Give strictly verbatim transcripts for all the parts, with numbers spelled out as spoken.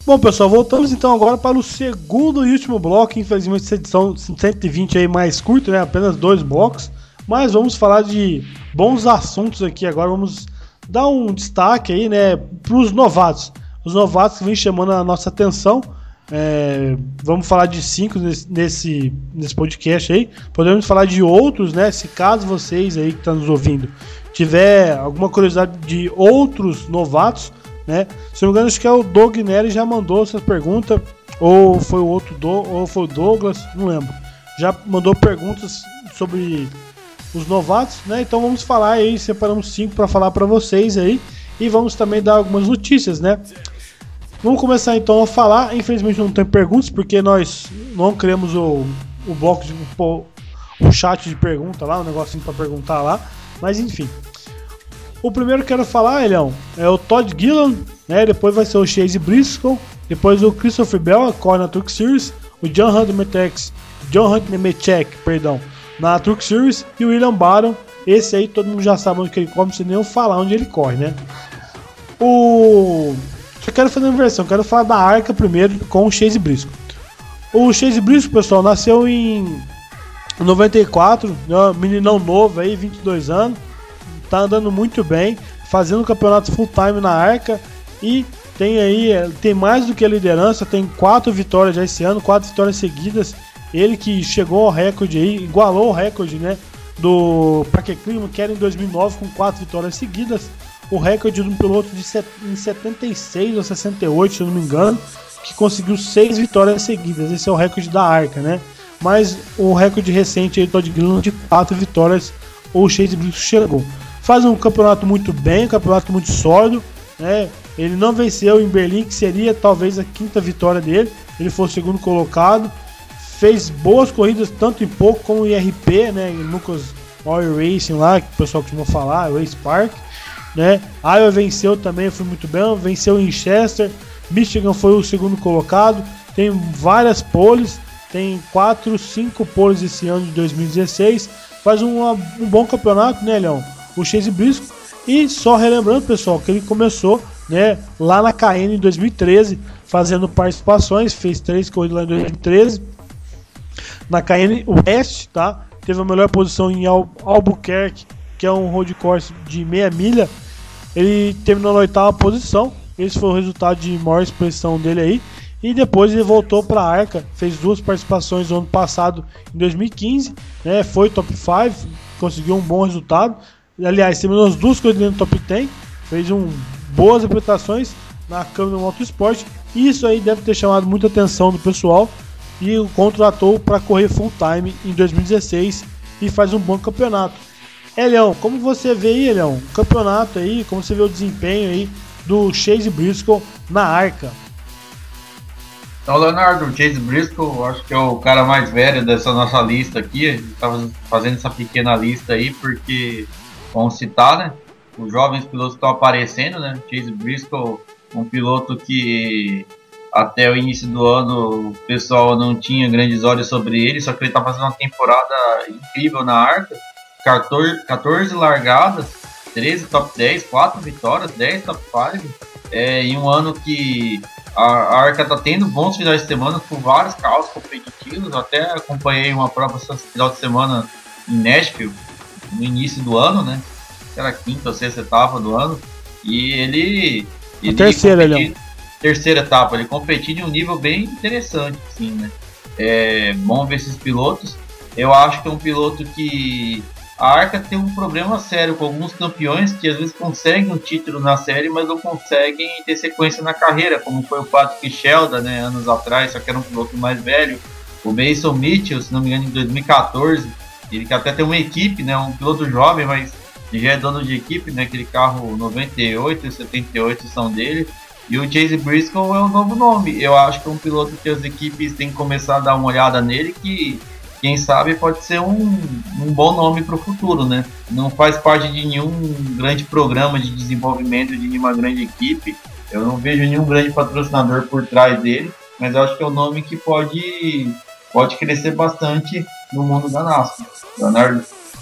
Bom, pessoal, voltamos então agora para o segundo e último bloco. Infelizmente, essa edição cento e vinte aí mais curta, né? Apenas dois blocos. Mas vamos falar de bons assuntos aqui agora. Vamos dar um destaque aí, né, para os novatos. Os novatos que vêm chamando a nossa atenção. É, vamos falar de cinco nesse, nesse, nesse podcast aí. Podemos falar de outros, né? Se caso vocês aí que estão nos ouvindo tiver alguma curiosidade de outros novatos, né? Se não me engano, acho que é o Doug Nery já mandou essa pergunta, ou foi o outro do, ou foi o Douglas, não lembro. Já mandou perguntas sobre os novatos, né? Então vamos falar aí, separamos cinco para falar para vocês aí e vamos também dar algumas notícias, né? Vamos começar então a falar. Infelizmente não tem perguntas porque nós não criamos o, o bloco de o, o chat de pergunta lá, um negocinho para perguntar lá, mas enfim. O primeiro que eu quero falar, Elião, é o Todd Gilliland, né? Depois vai ser o Chase Briscoe, depois o Christopher Bell, corre na Truck Series, o John Hunt Nemechek, John Hunt Nemechek, perdão, na Truck Series, e o William Byron. Esse aí todo mundo já sabe onde que ele corre, não precisa nem eu falar onde ele corre, né? O... Só quero fazer uma versão, quero falar da Arca primeiro com o Chase Briscoe. O Chase Briscoe, pessoal, nasceu em noventa e quatro, né? Meninão novo aí, vinte e dois anos. Tá andando muito bem, fazendo campeonato full time na Arca e tem aí, tem mais do que a liderança, tem quatro vitórias já esse ano, quatro vitórias seguidas. Ele que chegou ao recorde aí, igualou o recorde, né, do Parker Kligerman, que era em dois mil e nove com quatro vitórias seguidas. O recorde de um piloto de set, em setenta e seis ou sessenta e oito, se eu não me engano, que conseguiu seis vitórias seguidas. Esse é o recorde da Arca, né? Mas o recorde recente aí do Todd Gilliland de quatro vitórias, o Chase Briscoe chegou. Faz um campeonato muito bem, um campeonato muito sólido, né? Ele não venceu em Berlim, que seria talvez a quinta vitória dele. Ele foi o segundo colocado. Fez boas corridas, tanto em pouco como em I R P, né? Em Lucas Oil Racing lá, que o pessoal costuma falar, Race Park, né? Iowa venceu também, foi muito bem. Venceu em Chester. Michigan foi o segundo colocado. Tem várias poles. Tem quatro, cinco poles esse ano de dois mil e dezesseis. Faz um, um bom campeonato, né, Leão? O Chase Briscoe. E só relembrando, pessoal, que ele começou, né, lá na K N em dois mil e treze, fazendo participações, fez três corridas lá em dois mil e treze na K N West, tá? Teve a melhor posição em Al- Albuquerque, que é um road course de meia milha. Ele terminou na oitava posição. Esse foi o resultado de maior expressão dele aí. E depois ele voltou para a Arca, fez duas participações no ano passado, em dois mil e quinze, né? Foi top cinco, conseguiu um bom resultado. Aliás, terminou as duas corridas no top dez, fez um, boas apresentações na Câmara Motorsport. E isso aí deve ter chamado muita atenção do pessoal e o contratou para correr full time em dois mil e dezesseis e faz um bom campeonato. Elião, como você vê aí, Elião, o campeonato aí, como você vê o desempenho aí do Chase Briscoe na Arca? Então, Leonardo, o Chase Briscoe, acho que é o cara mais velho dessa nossa lista aqui. A gente estava fazendo essa pequena lista aí porque, vamos citar, né, os jovens pilotos que estão aparecendo, né? Chase Briscoe, um piloto que até o início do ano o pessoal não tinha grandes olhos sobre ele, só que ele está fazendo uma temporada incrível na Arca. quatorze largadas, treze top dez, quatro vitórias, dez top cinco, é, em um ano que a, a Arca está tendo bons finais de semana com vários carros competitivos. Eu até acompanhei uma prova esse final de semana em Nashville, no início do ano, né? Era a quinta ou sexta etapa do ano, e ele... ele a terceira, ele terceira etapa, ele competiu de um nível bem interessante, assim, né? É bom ver esses pilotos. Eu acho que é um piloto que a Arca tem um problema sério com alguns campeões que às vezes conseguem um título na série, mas não conseguem ter sequência na carreira, como foi o Patrick Sheldon, né, anos atrás, só que era um piloto mais velho. O Mason Mitchell, se não me engano, em dois mil e quatorze, ele que até tem uma equipe, né, um piloto jovem, mas já é dono de equipe, né, aquele carro noventa e oito e setenta e oito são dele. E o Chase Briscoe é um novo nome. Eu acho que é um piloto que as equipes têm que começar a dar uma olhada nele, que quem sabe pode ser um, um bom nome para o futuro, né? Não faz parte de nenhum grande programa de desenvolvimento de nenhuma grande equipe. Eu não vejo nenhum grande patrocinador por trás dele, mas eu acho que é um nome que pode, pode crescer bastante no mundo da NASCAR. Leonardo?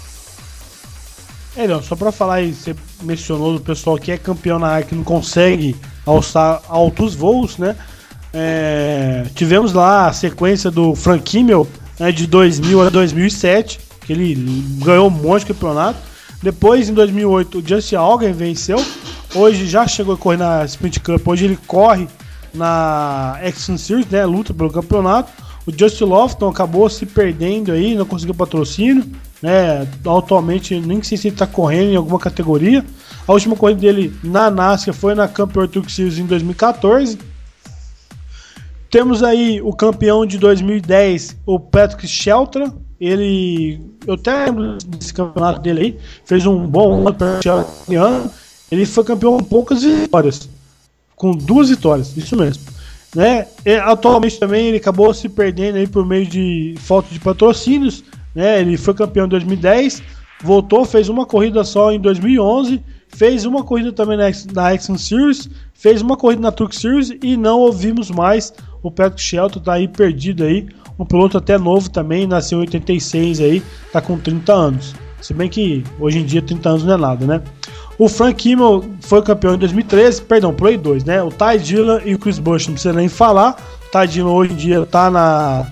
É, não, só para falar aí, você mencionou do pessoal que é campeão na Arca que não consegue alçar altos voos, né? É, tivemos lá a sequência do Frank Kimmel, né, de dois mil a dois mil e sete, que ele ganhou um monte de campeonato. Depois, em dois mil e oito, o Justin Allgaier venceu. Hoje já chegou a correr na Sprint Cup. Hoje ele corre na X Series, né, luta pelo campeonato. O Justin Lofton acabou se perdendo aí, não conseguiu patrocínio, né? Atualmente nem sei se ele está correndo em alguma categoria. A última corrida dele na NASCAR foi na Campeão Truck Series em dois mil e quatorze. Temos aí o campeão de dois mil e dez, o Patrick Shelton. Ele, eu até lembro desse campeonato dele aí, fez um bom ano para o ano. Ele foi campeão com poucas vitórias, com duas vitórias, isso mesmo. Né? E, atualmente também ele acabou se perdendo aí por meio de falta de patrocínios. Né? Ele foi campeão em dois mil e dez, voltou, fez uma corrida só em dois mil e onze, fez uma corrida também na, na Action Series, fez uma corrida na Truck Series e não ouvimos mais. O Patrick Shelton tá aí perdido aí, um piloto até novo também, nasceu em oitenta e seis aí, tá com trinta anos. Se bem que hoje em dia trinta anos não é nada, né? O Frank Kimmel foi campeão em dois mil e treze, perdão, Play dois, né? O Ty Dillon e o Chris Buescher, não precisa nem falar. O Ty Dillon hoje em dia tá na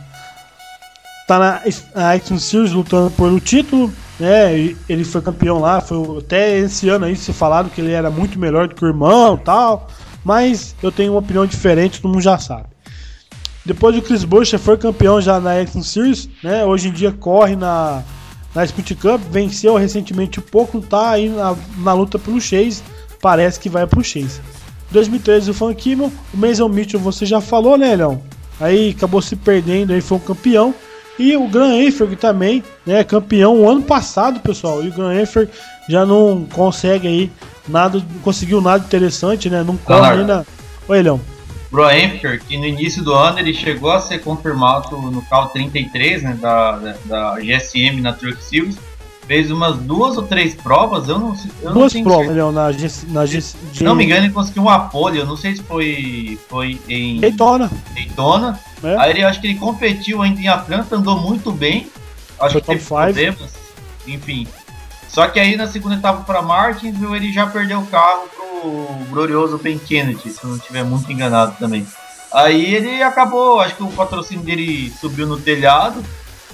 tá na, na Action Series lutando por o título, né? Ele foi campeão lá, foi até esse ano aí se falaram que ele era muito melhor do que o irmão e tal, mas eu tenho uma opinião diferente, todo mundo já sabe. Depois o Chris Buescher foi campeão já na Action Series, né? Hoje em dia corre na, na Sprint Cup, venceu recentemente um pouco, tá aí na, na luta pelo Chase, parece que vai pro Chase. dois mil e treze o Frank Kimmel, o Mason Mitchell você já falou, né, Leão? Aí acabou se perdendo, aí foi um campeão. E o Graham Enfield também, né, campeão o ano passado, pessoal. E o Graham Enfield já não consegue aí nada, não conseguiu nada interessante, né? Não corre nem na... Oi, Leão. Graham Enfield, que no início do ano ele chegou a ser confirmado no carro trinta e três, né, da, da, da G S M na Truck Series, fez umas duas ou três provas, eu não sei. Duas não provas, Leão, na G, na G, se não me engano, ele conseguiu uma pole, eu não sei se foi, foi em Daytona. Daytona. É. Aí ele, acho que ele competiu ainda em Atlanta, andou muito bem, acho foi que teve problemas, enfim. Só que aí na segunda etapa para Martinsville ele já perdeu o carro pro glorioso Ben Kennedy, se eu não estiver muito enganado também. Aí ele acabou, acho que o patrocínio dele subiu no telhado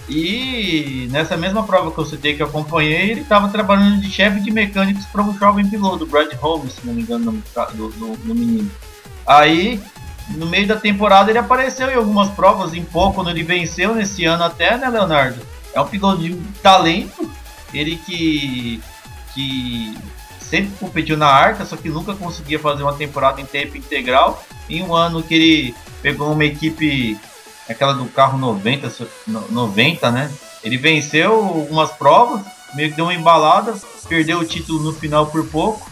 e nessa mesma prova que eu citei que eu acompanhei, ele estava trabalhando de chefe de mecânicos para um jovem piloto, o Brad Holmes, se não me engano, do, do, do menino. Aí no meio da temporada ele apareceu em algumas provas, em pouco, quando ele venceu nesse ano até, né, Leonardo? É um piloto de talento, ele que, que sempre competiu na Arca, só que nunca conseguia fazer uma temporada em tempo integral. Em um ano que ele pegou uma equipe, aquela do carro noventa, noventa, né? Ele venceu algumas provas, meio que deu uma embalada, perdeu o título no final por pouco.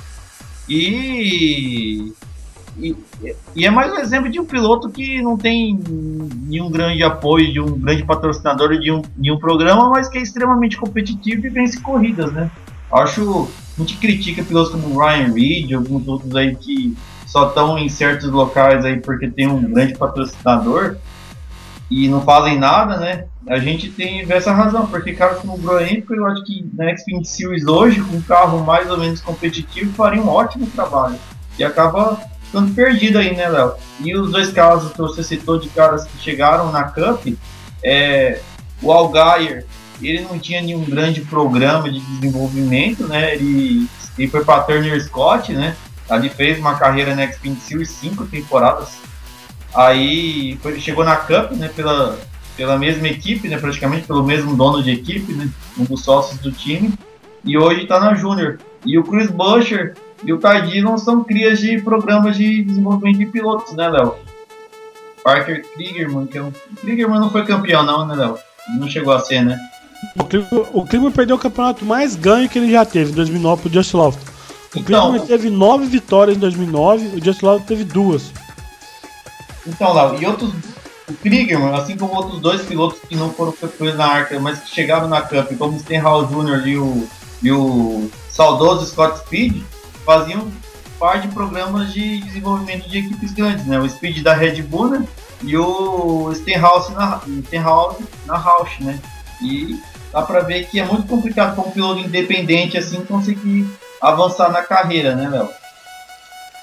E... E, e é mais um exemplo de um piloto que não tem nenhum grande apoio, de um grande patrocinador de um, de um programa, mas que é extremamente competitivo e vence corridas, né? Acho, a gente critica pilotos como o Ryan Reed, alguns outros aí que só estão em certos locais aí porque tem um grande patrocinador e não fazem nada, né? A gente tem essa razão, porque caras como o Graham, eu acho que na Xfinity Series hoje, com um carro mais ou menos competitivo, faria um ótimo trabalho. E acaba ficando perdido aí, né, Léo? E os dois casos que você citou de caras que chegaram na Cup, é, o Allgaier, ele não tinha nenhum grande programa de desenvolvimento, né? Ele, ele foi para Turner Scott, né? Ali fez uma carreira na Xfinity Series, cinco temporadas. Aí foi, chegou na Cup, né? Pela, pela mesma equipe, né? Praticamente pelo mesmo dono de equipe, né? Um dos sócios do time. E hoje está na Júnior. E o Chris Buescher e o Ty Dillon são crias de programas de desenvolvimento de pilotos, né, Léo? Parker Kligerman, que é um... Kligerman não foi campeão não, né, Léo? Não chegou a ser, né? O Kligerman perdeu o campeonato mais ganho que ele já teve em dois mil e nove pro Justin Lofton. O então, Kligerman teve nove vitórias em dois mil e nove, o Justin Lofton teve duas. Então, Léo, e outros... O Kligerman, assim como outros dois pilotos que não foram campeões na Arca, mas que chegaram na Cup, como o Stenhouse Júnior e o, e o saudoso Scott Speed, faziam parte de programas de desenvolvimento de equipes grandes, né? O Speed da Red Bull, né? E o Stenhouse na, Stenhouse na Roush, né? E dá pra ver que é muito complicado para um piloto independente assim conseguir avançar na carreira, né, Léo?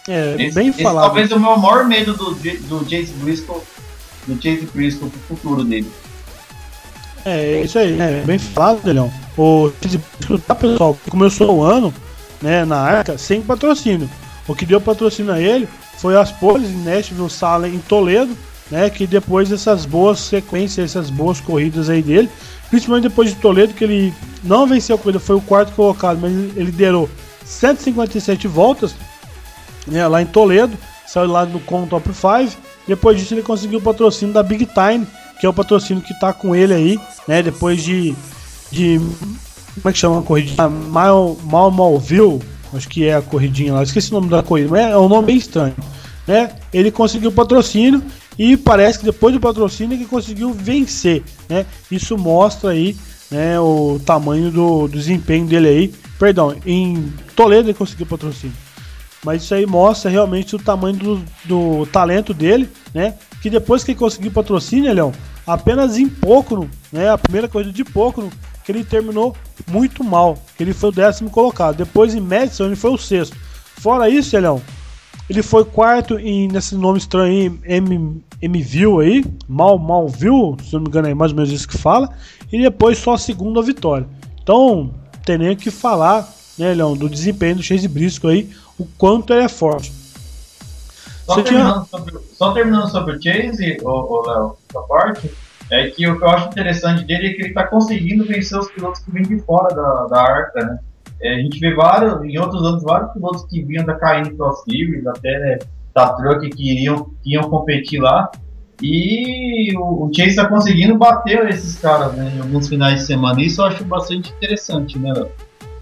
É, esse, bem esse falado. Talvez é o meu maior medo do, do Chase Briscoe, do Chase Briscoe pro futuro dele. É, isso aí, é bem falado, Leão. O Chase Briscoe, tá, pessoal, começou o ano, né, na Arca sem patrocínio. O que deu patrocínio a ele foi as poles em Nashville, Salem e Toledo, né, que depois dessas boas sequências, essas boas corridas aí dele, principalmente depois de Toledo, que ele não venceu a corrida, foi o quarto colocado, mas ele liderou cento e cinquenta e sete voltas, né, lá em Toledo, saiu lá no com Top cinco. Depois disso ele conseguiu o patrocínio da Big Time, que é o patrocínio que tá com ele aí, né, depois de, de como é que chama a corrida? Mal, Mal Malville, acho que é a corridinha lá, esqueci o nome da corrida, mas é um nome bem estranho, né? Ele conseguiu o patrocínio e parece que depois do patrocínio ele conseguiu vencer, né? Isso mostra aí, né, o tamanho do, do desempenho dele aí. Perdão, em Toledo ele conseguiu o patrocínio, mas isso aí mostra realmente o tamanho do, do talento dele, né? Que depois que ele conseguiu o patrocínio, Leão, apenas em Pocono, né? A primeira corrida de Pocono, que ele terminou muito mal, que ele foi o décimo colocado. Depois em Madison ele foi o sexto. Fora isso, Leão, ele foi quarto em, nesse nome estranho aí, M, M-Ville aí, Mal, Malville, se não me engano é mais ou menos isso que fala, e depois só a segunda vitória. Então, tem nem o que falar, né, Leão, do desempenho do Chase Briscoe aí, o quanto ele é forte. Só, terminando, tinha... sobre, só terminando sobre o Chase, o Léo, essa parte, é que o que eu acho interessante dele é que ele está conseguindo vencer os pilotos que vêm de fora da, da Arca, né? É, a gente vê vários, em outros anos, vários pilotos que vinham da K N Pro Series, até, né, da Truck, que iriam, que iam competir lá. E o, o Chase está conseguindo bater esses caras, né, em alguns finais de semana. Isso eu acho bastante interessante, né, Léo?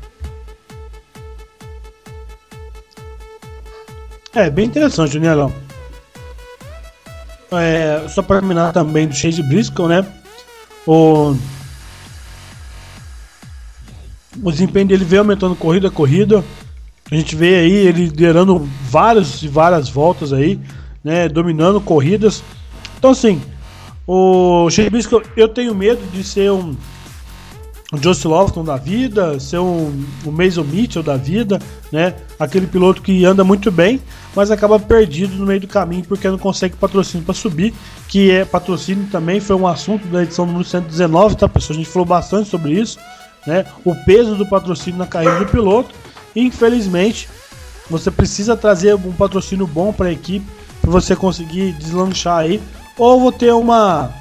É, bem interessante, né, Léo? É, só para terminar também do Chase Briscoe, né? O, o desempenho dele veio aumentando corrida a corrida. A gente vê aí ele liderando várias e várias voltas aí, né? Dominando corridas. Então, assim, o Chase Briscoe, eu tenho medo de ser um, um Jost Lofton da vida, ser um, um Mason Mitchell da vida, né? Aquele piloto que anda muito bem, mas acaba perdido no meio do caminho porque não consegue patrocínio para subir, que é patrocínio também, foi um assunto da edição número cento e dezenove, tá, pessoal? A gente falou bastante sobre isso, né? O peso do patrocínio na carreira do piloto. E, infelizmente, você precisa trazer um patrocínio bom para a equipe para você conseguir deslanchar aí, ou vou ter uma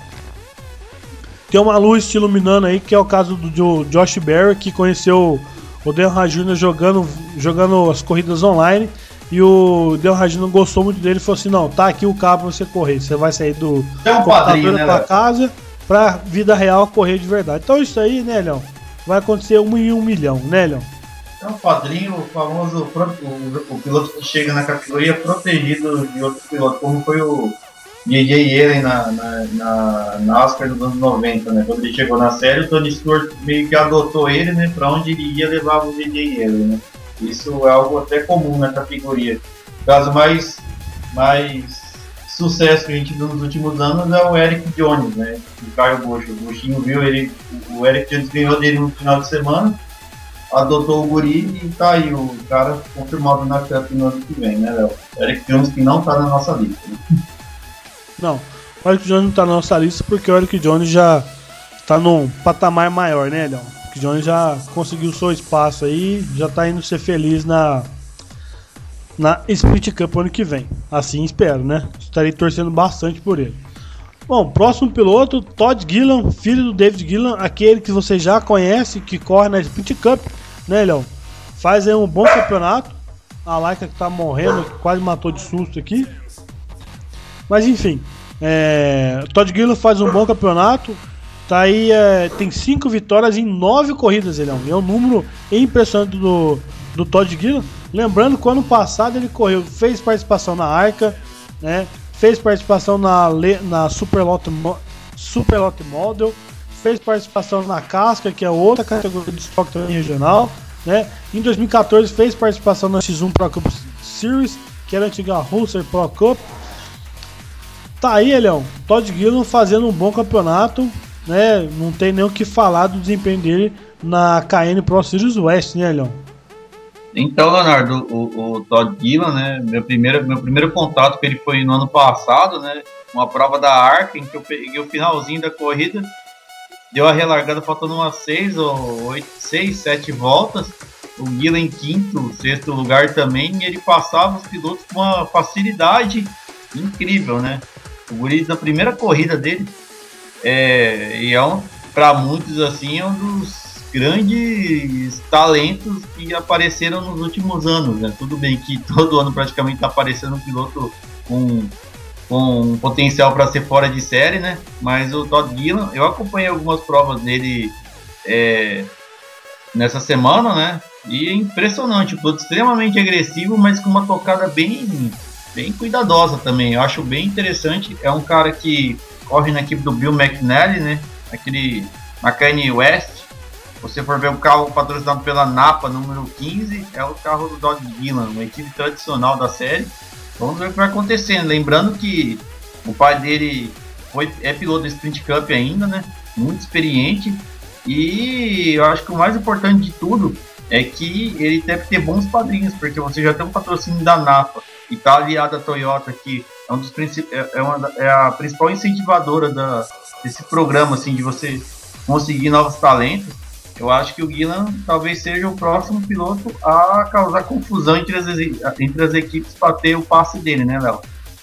ter uma luz te iluminando aí, que é o caso do Josh Berry, que conheceu o Dale Earnhardt Júnior jogando, jogando as corridas online. E o Dale Earnhardt Júnior gostou muito dele e falou assim: não, tá aqui o carro pra você correr. Você vai sair do é um computador né, pra casa pra vida real correr de verdade. Então isso aí, né, Leão? Vai acontecer um em um milhão, né, Leão? É um padrinho, o famoso o, o, o piloto que chega na categoria protegido de outro piloto, como foi o J J Allen na, na, na, na NASCAR dos anos noventa, né? Quando ele chegou na série, o Tony Stewart meio que adotou ele, né? Pra onde ele ia, levava o J J Allen, né? Isso é algo até comum na categoria. O caso mais, mais sucesso que a gente viu nos últimos anos é o Eric Jones, né? O Caio Busch. O Buschinho viu ele, o Eric Jones ganhou dele no final de semana, adotou o guri e tá aí o cara confirmado na Cup no ano que vem, né, Léo? Eric Jones que não tá na nossa lista, né? Não, o Eric Jones não tá na nossa lista porque o Eric Jones já tá num patamar maior, né, Leão? O Eric Jones já conseguiu seu espaço aí, já tá indo ser feliz na na Sprint Cup ano que vem. Assim espero, né? Estarei torcendo bastante por ele. Bom, próximo piloto, Todd Gilliland, filho do David Gilliland, aquele que você já conhece, que corre na Sprint Cup, né, Leão? Faz aí um bom campeonato. A Laika que tá morrendo, que quase matou de susto aqui. Mas enfim, é, Todd Gilliland faz um bom campeonato. Tá aí, é, tem cinco vitórias em nove corridas, ele é um número impressionante do, do Todd Gilliland. Lembrando que o ano passado ele correu, fez participação na Arca, né? Fez participação na, na Superlot Super Model, fez participação na Casca, que é outra categoria de estoque também regional, né? Em dois mil e quatorze fez participação na X um Pro Cup Series, que era a antiga Russell Pro Cup. Tá aí, Leão, Todd Gilliland fazendo um bom campeonato, né? Não tem nem o que falar do desempenho dele na K N Pro Series West, né, Leão? Então, Leonardo, o, o Todd Gilliland, né, meu primeiro, meu primeiro contato com ele foi no ano passado, né, uma prova da Arca, em que eu peguei o finalzinho da corrida, deu a relargada faltando umas seis ou oito, seis, sete voltas, o Gilliland em quinto, sexto lugar também, e ele passava os pilotos com uma facilidade incrível, né, o guri da primeira corrida dele, é, e é um, para muitos assim, é um dos grandes talentos que apareceram nos últimos anos, né? Tudo bem que todo ano praticamente está aparecendo um piloto com, com um potencial para ser fora de série, né? Mas o Todd Gilliland, eu acompanhei algumas provas dele é, nessa semana, né? E é impressionante, um piloto extremamente agressivo, mas com uma tocada bem, bem cuidadosa também. Eu acho bem interessante. É um cara que corre na equipe do Bill McNally, né? Aquele McCain West. Você for ver o carro patrocinado pela Napa, número quinze, é o carro do Todd Gilliland, uma equipe tradicional da série. Vamos ver o que vai acontecendo. Lembrando que o pai dele foi, é piloto do Sprint Cup ainda, né? Muito experiente. E eu acho que o mais importante de tudo é que ele deve ter bons padrinhos, porque você já tem um patrocínio da Napa e está aliado à Toyota, que é, um dos princip... é, uma, é a principal incentivadora da, desse programa, assim, de você conseguir novos talentos. Eu acho que o Gilliland talvez seja o próximo piloto a causar confusão entre as, entre as equipes para ter o passe dele, né, Léo?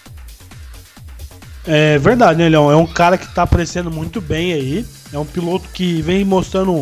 É verdade, né, Leão? É um cara que tá aparecendo muito bem aí. É um piloto que vem mostrando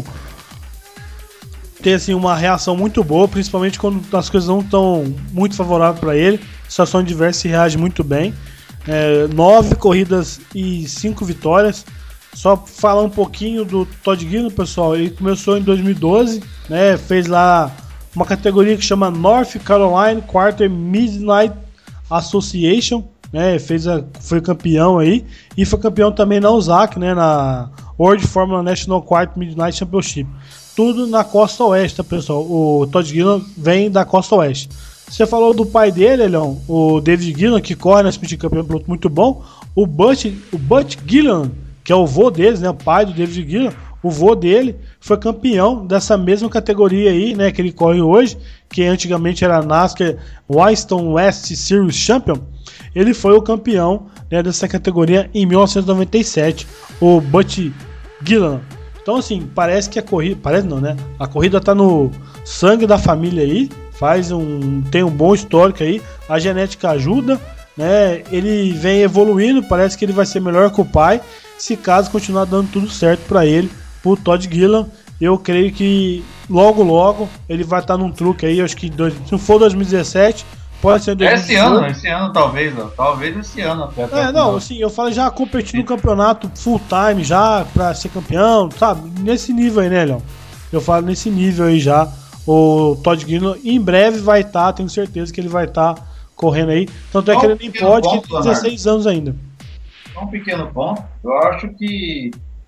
ter assim, uma reação muito boa, principalmente quando as coisas não estão muito favoráveis para ele. Situações diversas, reage muito bem. É, nove corridas e cinco vitórias. Só falar um pouquinho do Todd Gilliland, pessoal. Ele começou em dois mil e doze, né? Fez lá uma categoria que chama North Carolina Quarter Midnight Association, né? Fez a, foi campeão aí e foi campeão também na U S A C, né? Na World Formula National Quarter Midnight Championship. Tudo na costa oeste, tá, pessoal? O Todd Gilliland vem da costa oeste. Você falou do pai dele, Leão, o David Gilliland, que corre na Sprint Cup, é um piloto muito bom. O Butch, o Butch Gilliland, que é o vô deles, né, o pai do David Gilliland, o vô dele foi campeão dessa mesma categoria aí, né, que ele corre hoje, que antigamente era a NASCAR Winston West Series Champion. Ele foi o campeão, né, dessa categoria em mil novecentos e noventa e sete, o Butch Gilliland. Então assim, parece que a corrida, parece não, né? A corrida tá no sangue da família aí, faz um, tem um bom histórico aí, a genética ajuda, né? Ele vem evoluindo, parece que ele vai ser melhor que o pai. Se caso continuar dando tudo certo para ele, pro Todd Gilliland, eu creio que logo logo ele vai estar num truque aí, acho que dois, se não for dois mil e dezessete, pode ser dois mil e dezoito. Esse ano, esse ano talvez, ó, talvez esse ano até. É, não, assim, eu falo já competindo no campeonato full time já para ser campeão, sabe? Nesse nível aí, né, Léo? Eu falo nesse nível aí já. O Todd Gilliland em breve vai estar, tenho certeza que ele vai estar correndo aí. Tanto é que ele nem pode, que tem dezesseis anos ainda. Um pequeno ponto, eu acho que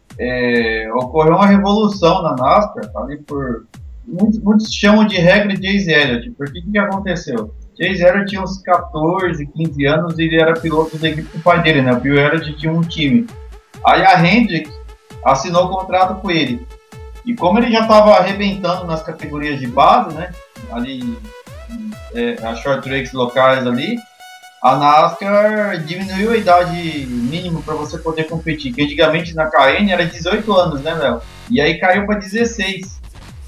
é, ocorreu uma revolução na NASCAR, ali por muitos, muitos chamam de regra de Chase Elliott. Por que que aconteceu? Chase Elliott tinha uns catorze, quinze anos e ele era piloto da equipe do pai dele, né? O Bill Elliott tinha um time. Aí a Hendrick assinou o contrato com ele. E como ele já estava arrebentando nas categorias de base, né? Ali, é, as short tracks locais ali, a NASCAR diminuiu a idade mínima para você poder competir, que antigamente na K N era dezoito anos, né, Léo? E aí caiu para dezesseis.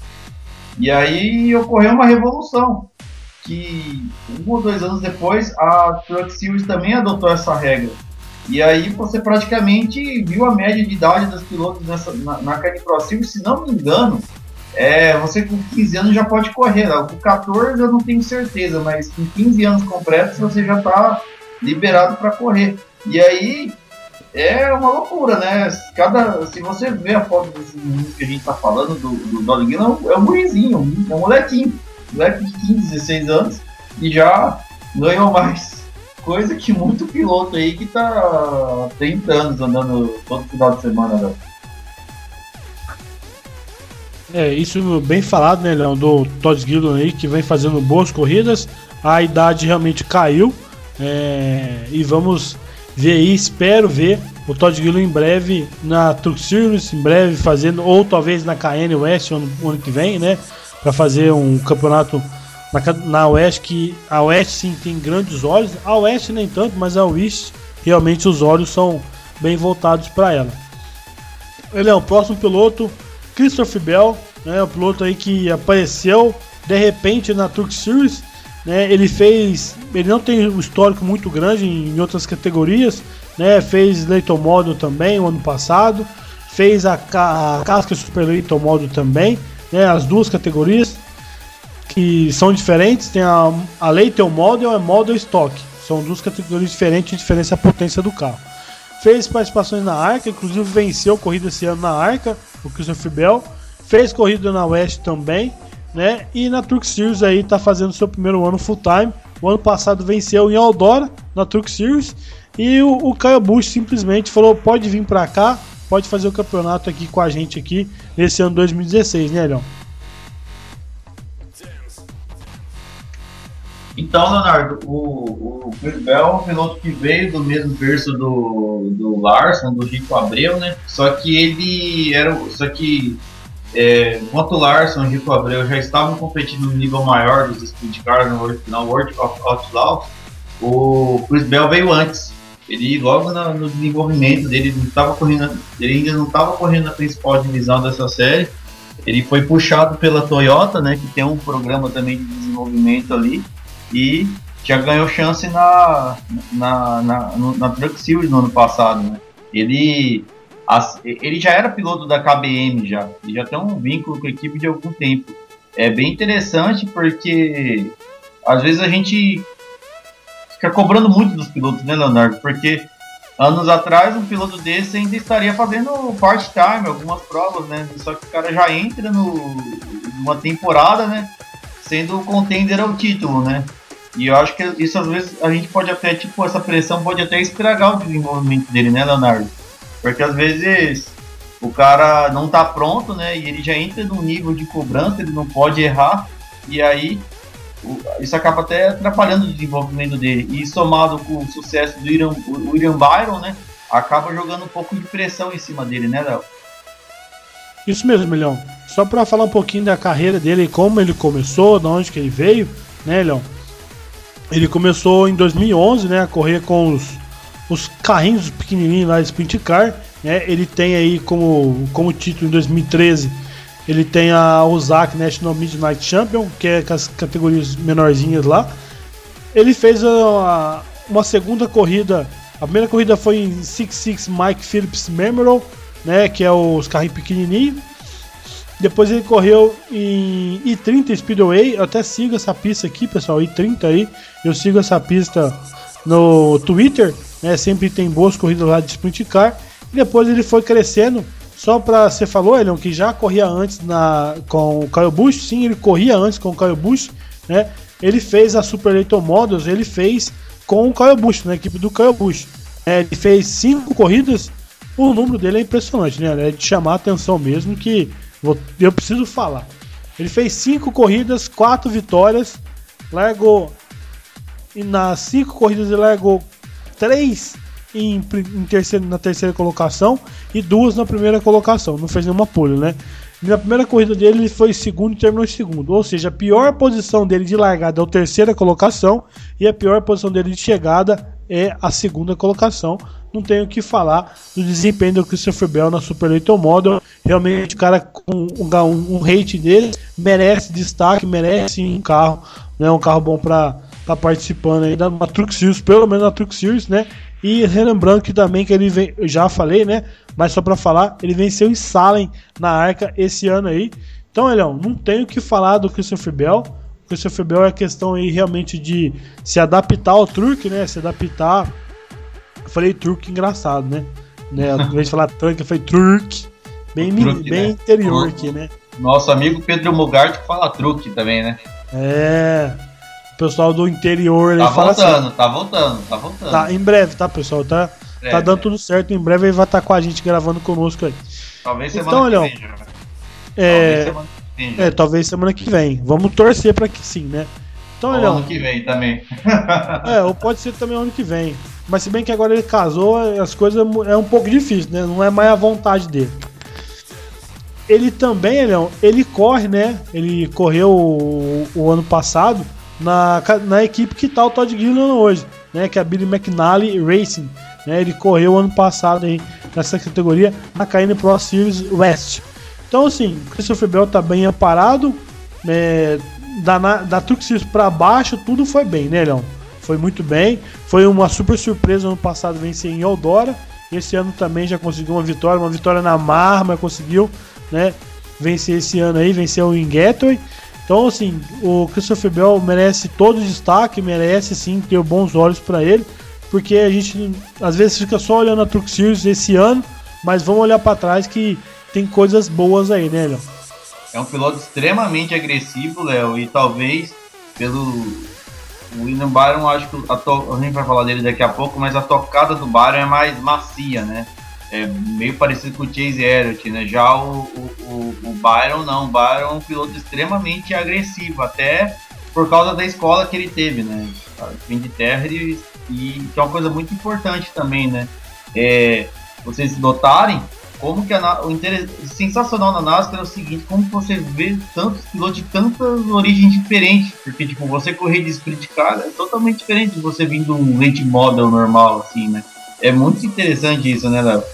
E aí ocorreu uma revolução, que um ou dois anos depois a Truck Series também adotou essa regra. E aí você praticamente viu a média de idade dos pilotos nessa, na, na K N Pro Series, se não me engano, é, você com quinze anos já pode correr. Lá. Com catorze eu não tenho certeza, mas com quinze anos completos você já está liberado para correr. E aí é uma loucura, né? Cada, se você vê a foto desses meninos que a gente está falando, do, do Todd Gilliland, é um gurizinho, é um molequinho, moleque de quinze, dezesseis anos, e já ganhou mais coisa que muito piloto aí que tá trinta anos andando todo final de semana, né? É, isso bem falado, né, Leão, do Todd Gilliland aí, que vem fazendo boas corridas, a idade realmente caiu, é, e vamos ver aí, espero ver o Todd Gilliland em breve na Truck Series, em breve fazendo, ou talvez na K N West ano, ano que vem, né, para fazer um campeonato na, na Oeste, que a Oeste sim tem grandes olhos, a Oeste nem tanto, mas a West realmente os olhos são bem voltados para ela. Ele é o próximo piloto, Christopher Bell, né, o piloto aí que apareceu de repente na Truck Series, né, ele fez, ele não tem um histórico muito grande em, em outras categorias, né, fez Late Model também o ano passado, fez a, a Casca Super Late Model também, né, as duas categorias que são diferentes, tem a, a Late Model e a Model Stock, são duas categorias diferentes, diferença a potência do carro. Fez participações na Arca, inclusive venceu corrida esse ano na Arca, o Christopher Bell, fez corrida na West também, né? E na Truck Series aí tá fazendo seu primeiro ano full time. O ano passado venceu em Eldora na Truck Series e o, o Kyle Busch simplesmente falou: pode vir pra cá, pode fazer o campeonato aqui com a gente aqui nesse ano dois mil e dezesseis, né, Leão? Então, Leonardo, o, o Chris Bell é um piloto que veio do mesmo berço do, do Larson, do Rico Abreu, né? Só que ele era. Só que é, enquanto o Larson e o Rico Abreu já estavam competindo no nível maior dos Speed Cars no, no World of Outlaws, o Chris Bell veio antes. Ele logo no, no desenvolvimento dele, não tava correndo, ele ainda não estava correndo na principal divisão dessa série. Ele foi puxado pela Toyota, né? Que tem um programa também de desenvolvimento ali. E já ganhou chance na, na, na, na Truck Series no ano passado, né? Ele, as, ele já era piloto da K B M, já. Ele já tem um vínculo com a equipe de algum tempo. É bem interessante porque às vezes a gente fica cobrando muito dos pilotos, né, Leonardo? Porque anos atrás um piloto desse ainda estaria fazendo part-time, algumas provas, né? Só que o cara já entra no, numa temporada, né? Sendo o contender ao título, né? E eu acho que isso às vezes a gente pode até, tipo, essa pressão pode até estragar o desenvolvimento dele, né, Leonardo? Porque às vezes o cara não tá pronto, né? E ele já entra num nível de cobrança, ele não pode errar. E aí o, isso acaba até atrapalhando o desenvolvimento dele. E somado com o sucesso do William, William Byron, né? Acaba jogando um pouco de pressão em cima dele, né, Léo? Isso mesmo, Milhão. Só para falar um pouquinho da carreira dele, como ele começou, de onde que ele veio, né, Leão? Ele começou em dois mil e onze, né, a correr com os, os carrinhos pequenininhos lá de Sprint Car, né? Ele tem aí como, como título em dois mil e treze, ele tem a Ozaki National Midnight Champion, que é com as categorias menorzinhas lá. Ele fez a, uma segunda corrida, a primeira corrida foi em sessenta e seis Mike Phillips Memorial, né, que é os carrinhos pequenininhos. Depois ele correu em I trinta Speedway. Eu até sigo essa pista aqui, pessoal, I trinta aí. Eu sigo essa pista no Twitter, né? Sempre tem boas corridas lá de Sprint Car. E depois ele foi crescendo. Só pra você falou, Elion, que já corria antes na, com o Kyle Busch. Sim, ele corria antes com o Kyle Busch, né? Ele fez a Super Late Models, ele fez com o Kyle Busch, na equipe do Kyle Busch. É, ele fez cinco corridas. O número dele é impressionante, né? É de chamar a atenção mesmo, que eu preciso falar. Ele fez cinco corridas, quatro vitórias, largou e nas cinco corridas ele largou três em, em terceiro, na terceira colocação e duas na primeira colocação. Não fez nenhuma pole, né? Na primeira corrida dele ele foi segundo e terminou em segundo. Ou seja, a pior posição dele de largada é a terceira colocação e a pior posição dele de chegada é a segunda colocação. Não tenho o que falar do desempenho do Christopher Bell na Super Late Model. Realmente o cara com um, um rate dele merece destaque, merece um carro, né, um carro bom para estar tá participando aí da Truck Series, pelo menos na Truck Series, né? E relembrando que também que ele vem, eu já falei, né? Mas só para falar, ele venceu em Salem na Arca esse ano aí. Então, Elião, não tenho o que falar do Christopher Bell. O Christopher Bell é questão aí realmente de se adaptar ao truque, né? Se adaptar. Eu falei truque engraçado, né? né? Ao invés de falar truque, eu falei truque. Bem, truque, bem né? Interior o, aqui, né? Nosso amigo Pedro Mugart fala truque também, né? É. O pessoal do interior tá ele fala voltando, assim. Tá voltando, tá voltando. Tá, em breve, tá, pessoal? Tá, breve, tá dando é. tudo certo. Em breve ele vai estar com a gente gravando conosco aí. Talvez semana então, que Leão, vem, já. É, talvez semana que vem, já. É, talvez semana que vem. Vamos torcer pra que sim, né? Então, Ou Leão, ano que vem também. É, ou pode ser também ano que vem. Mas se bem que agora ele casou, as coisas é um pouco difícil, né? Não é mais a vontade dele. ele também, Leão, ele corre, né? Ele correu o, o ano passado na, na equipe que tá o Todd Gilliland hoje, né? Que é a Billy McNally Racing, né? Ele correu o ano passado aí nessa categoria na Cayenne Pro Series West. Então, assim, o Christopher Bell tá bem amparado, né? Da, da Truck Series pra baixo, tudo foi bem, né, Leão? Foi muito bem. Foi uma super surpresa ano passado vencer em Eldora. Esse ano também já conseguiu uma vitória, uma vitória na Mar, mas conseguiu, né, vencer esse ano aí, venceu em Gateway. Então, assim, o Christopher Bell merece todo o destaque, merece sim ter bons olhos para ele, porque a gente às vezes fica só olhando a Truck Series esse ano, mas vamos olhar para trás que tem coisas boas aí, né, Léo? É um piloto extremamente agressivo, Léo, e talvez pelo o William Byron, acho que a, to... a gente vai falar dele daqui a pouco, mas a tocada do Byron é mais macia, né? É meio parecido com o Chase Elliott, né? Já o, o, o Byron não, o Byron é um piloto extremamente agressivo, até por causa da escola que ele teve, né? Fim de terra, e, e que é uma coisa muito importante também, né? É, vocês notarem como que a, o interesse, sensacional na NASCAR é o seguinte, como você vê tantos pilotos de tantas origens diferentes, porque tipo, você correr de sprint car é totalmente diferente de você vir de um late model normal, assim, né? É muito interessante isso, né, Léo?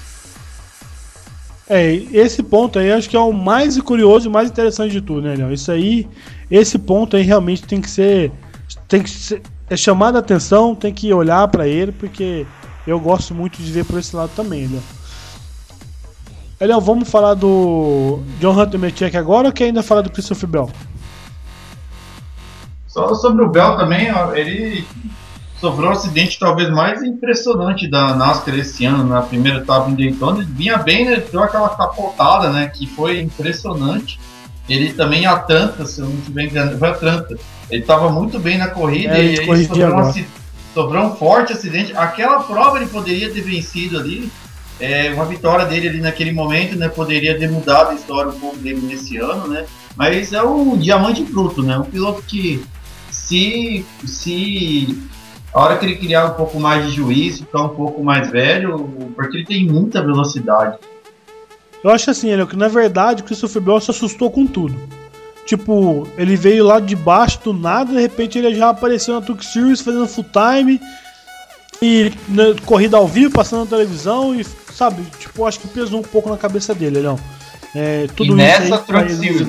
É, esse ponto aí acho que é o mais curioso e mais interessante de tudo, né, Léo? Isso aí, esse ponto aí realmente tem que ser, tem que ser, é chamado a atenção, tem que olhar pra ele, porque eu gosto muito de ver por esse lado também, Léo. Léo, vamos falar do John Hunter Nemechek agora ou quer ainda falar do Christopher Bell? Só sobre o Bell também, ó, ele sofreu um acidente talvez mais impressionante da NASCAR esse ano, na primeira etapa em Daytona. Ele vinha bem, né? Deu aquela capotada, né? Que foi impressionante. Ele também em Atlanta, se eu não estiver enganado, foi Atlanta. Ele estava muito bem na corrida é, e aí sofreu um, sofreu um forte acidente. Aquela prova ele poderia ter vencido ali. É, uma vitória dele ali naquele momento, né, poderia ter mudado a história um pouco dele nesse ano, né, mas é um diamante bruto, né, um piloto que se, se a hora que ele criar um pouco mais de juízo, ficar um pouco mais velho, porque ele tem muita velocidade. Eu acho assim, ele, que na verdade o Christopher Bell se assustou com tudo. Tipo, ele veio lá de baixo do nada, de repente ele já apareceu na Truck Series fazendo full time e né, corrida ao vivo, passando na televisão e, sabe, tipo, acho que pesou um pouco na cabeça dele, Leão. É, tudo e nessa Truck Series,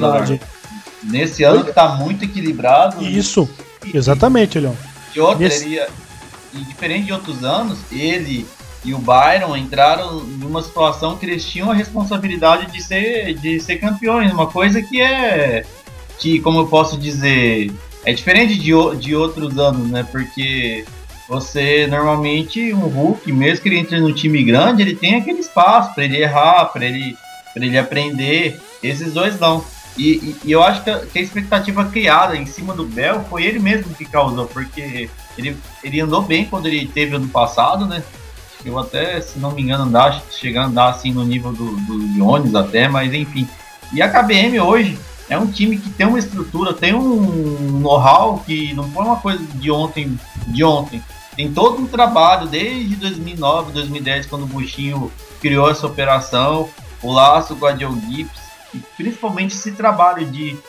nesse ano que tá muito equilibrado. Isso, e, exatamente, Leão. E outra, nesse... ele, e diferente de outros anos, ele e o Byron entraram numa situação que eles tinham a responsabilidade de ser, de ser campeões, uma coisa que é, que, como eu posso dizer, é diferente de, de outros anos, né, porque você, normalmente, um Hulk, mesmo que ele entre no time grande, ele tem aquele espaço para ele errar, para ele, para ele aprender. Esses dois não. E, e, e eu acho que a, que a expectativa criada em cima do Bell foi ele mesmo que causou, porque ele, ele andou bem quando ele teve ano passado, né? Eu até, se não me engano, andar, chegar a andar assim no nível do, do Jones até, mas enfim. E a K B M hoje é um time que tem uma estrutura, tem um know-how que não foi uma coisa de ontem, de ontem. Tem todo um trabalho desde dois mil e nove, dois mil e dez, quando o Buchinho criou essa operação, o laço com a Joe Gibbs, e principalmente esse trabalho de,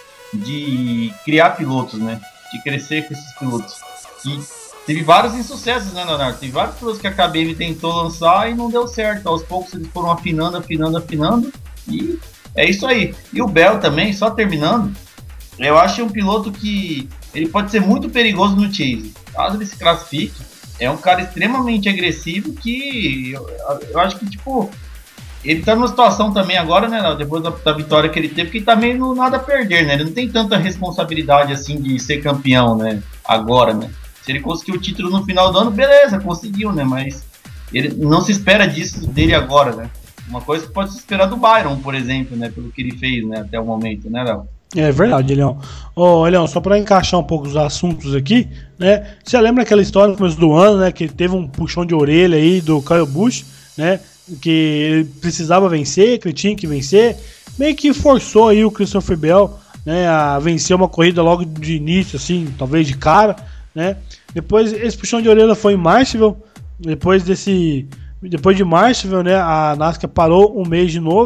de criar pilotos, né? De crescer com esses pilotos. E teve vários insucessos, né, Leonardo? Teve vários pilotos que a K B M tentou lançar e não deu certo. Aos poucos eles foram afinando, afinando, afinando, e é isso aí. E o Bell também, só terminando, eu acho um piloto que ele pode ser muito perigoso no chase. Caso ele se classifique, é um cara extremamente agressivo que eu, eu acho que, tipo, ele tá numa situação também agora, né, depois da, da vitória que ele teve, que tá meio no nada a perder, né, ele não tem tanta responsabilidade, assim, de ser campeão, né, agora, né, se ele conseguiu o título no final do ano, beleza, conseguiu, né, mas ele não se espera disso dele agora, né, uma coisa que pode se esperar do Byron, por exemplo, né, pelo que ele fez, né, até o momento, né, Léo? É verdade, Leão. Ô, Leão, só para encaixar um pouco os assuntos aqui, né? Você lembra aquela história no começo do ano, né? Que teve um puxão de orelha aí do Kyle Busch, né? Que ele precisava vencer, que ele tinha que vencer. Meio que forçou aí o Christopher Bell, né? A vencer uma corrida logo de início, assim, talvez de cara, né? Depois, esse puxão de orelha foi em Martinsville. Depois desse... Depois de Martinsville, né? A NASCAR parou um mês de novo,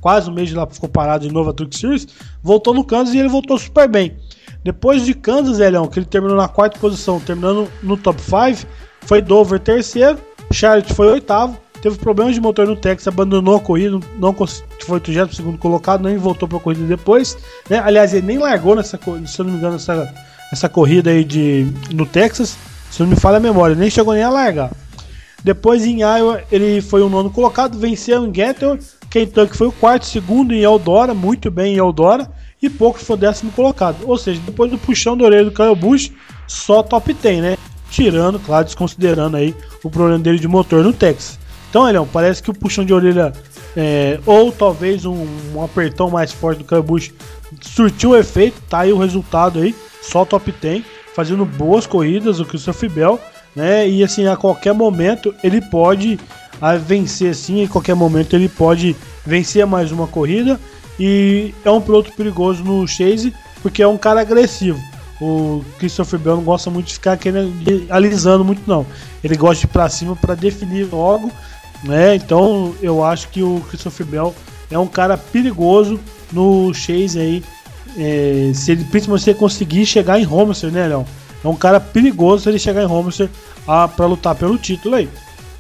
quase um mês de lá ficou parado de novo a Truck Series, voltou no Kansas e ele voltou super bem. Depois de Kansas, Elião, que ele terminou na quarta posição, terminando no top cinco, foi Dover terceiro, Charlotte foi oitavo, teve problemas de motor no Texas, abandonou a corrida, não foi o trigésimo segundo colocado, nem voltou para a corrida depois, né? Aliás, ele nem largou nessa, se eu não me engano, nessa, nessa corrida aí de, no Texas, se não me falha a memória, nem chegou nem a largar. Depois em Iowa ele foi o nono colocado, venceu em Gateway, Kentucky foi o quarto, segundo em Eldora, muito bem em Eldora, e poucos foi o décimo colocado. Ou seja, depois do puxão da orelha do Kyle Busch, só top dez, né? Tirando, claro, desconsiderando aí o problema dele de motor no Texas. Então, Elião, parece que o puxão de orelha, é, ou talvez um, um apertão mais forte do Kyle Busch, surtiu o efeito, tá aí o resultado aí, só top dez, fazendo boas corridas, o Christopher Bell, né? E assim, a qualquer momento ele pode a vencer, sim, em qualquer momento ele pode vencer mais uma corrida. E é um piloto perigoso no Chase, porque é um cara agressivo. O Christopher Bell não gosta muito de ficar querendo, alisando muito, não. Ele gosta de ir pra cima para definir logo, né? Então eu acho que o Christopher Bell é um cara perigoso no Chase aí. É, se ele, principalmente se ele conseguir chegar em Homestead, né, Léo? É um cara perigoso se ele chegar em Homestead ah, para lutar pelo título aí.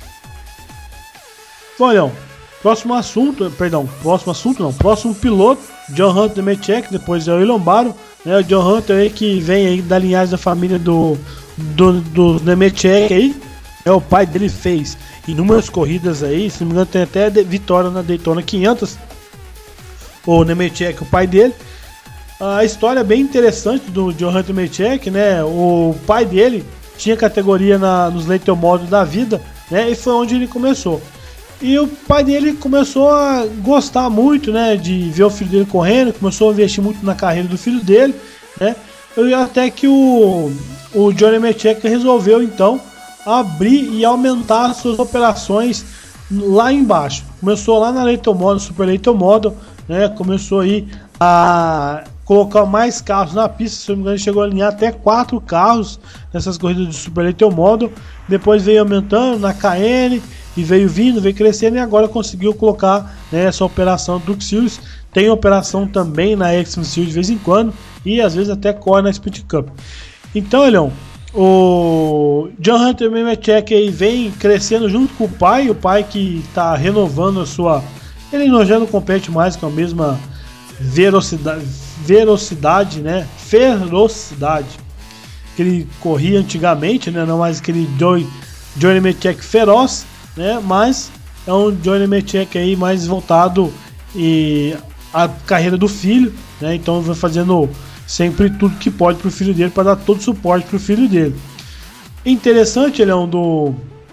Bom, Léo, próximo assunto, perdão, próximo assunto não, próximo piloto, John Hunter Nemechek, depois é o William Byron, né, o John Hunter aí que vem aí da linhagem da família do, do, do Nemechek aí, é, o pai dele fez inúmeras corridas aí, se não me engano tem até vitória na Daytona quinhentos, o Nemechek, o pai dele. A história é bem interessante do John Hunter Nemechek, né, o pai dele tinha categoria na, nos Late Model da vida, né, e foi onde ele começou. E o pai dele começou a gostar muito, né, de ver o filho dele correndo, começou a investir muito na carreira do filho dele, né, e até que o, o John Nemechek resolveu então abrir e aumentar as suas operações lá embaixo. Começou lá na Late Model, Super Late Model, né, começou aí a colocar mais carros na pista, se não me engano, chegou a alinhar até quatro carros nessas corridas de Super Late Model, depois veio aumentando na K N, e veio vindo, veio crescendo e agora conseguiu colocar, né, essa operação Truck Series. Tem operação também na Extreme Series de vez em quando e às vezes até corre na Speed Cup. Então, Elião, o John Hunter Nemechek aí vem crescendo junto com o pai, o pai que está renovando a sua... Ele já não compete mais com a mesma velocidade, velocidade, né, ferocidade que ele corria antigamente, né, não mais aquele John Nemechek feroz, né, mas é um John Nemechek aí mais voltado e a carreira do filho, né, então vai fazendo sempre tudo que pode pro filho dele para dar todo o suporte pro filho dele. Interessante, ele é um do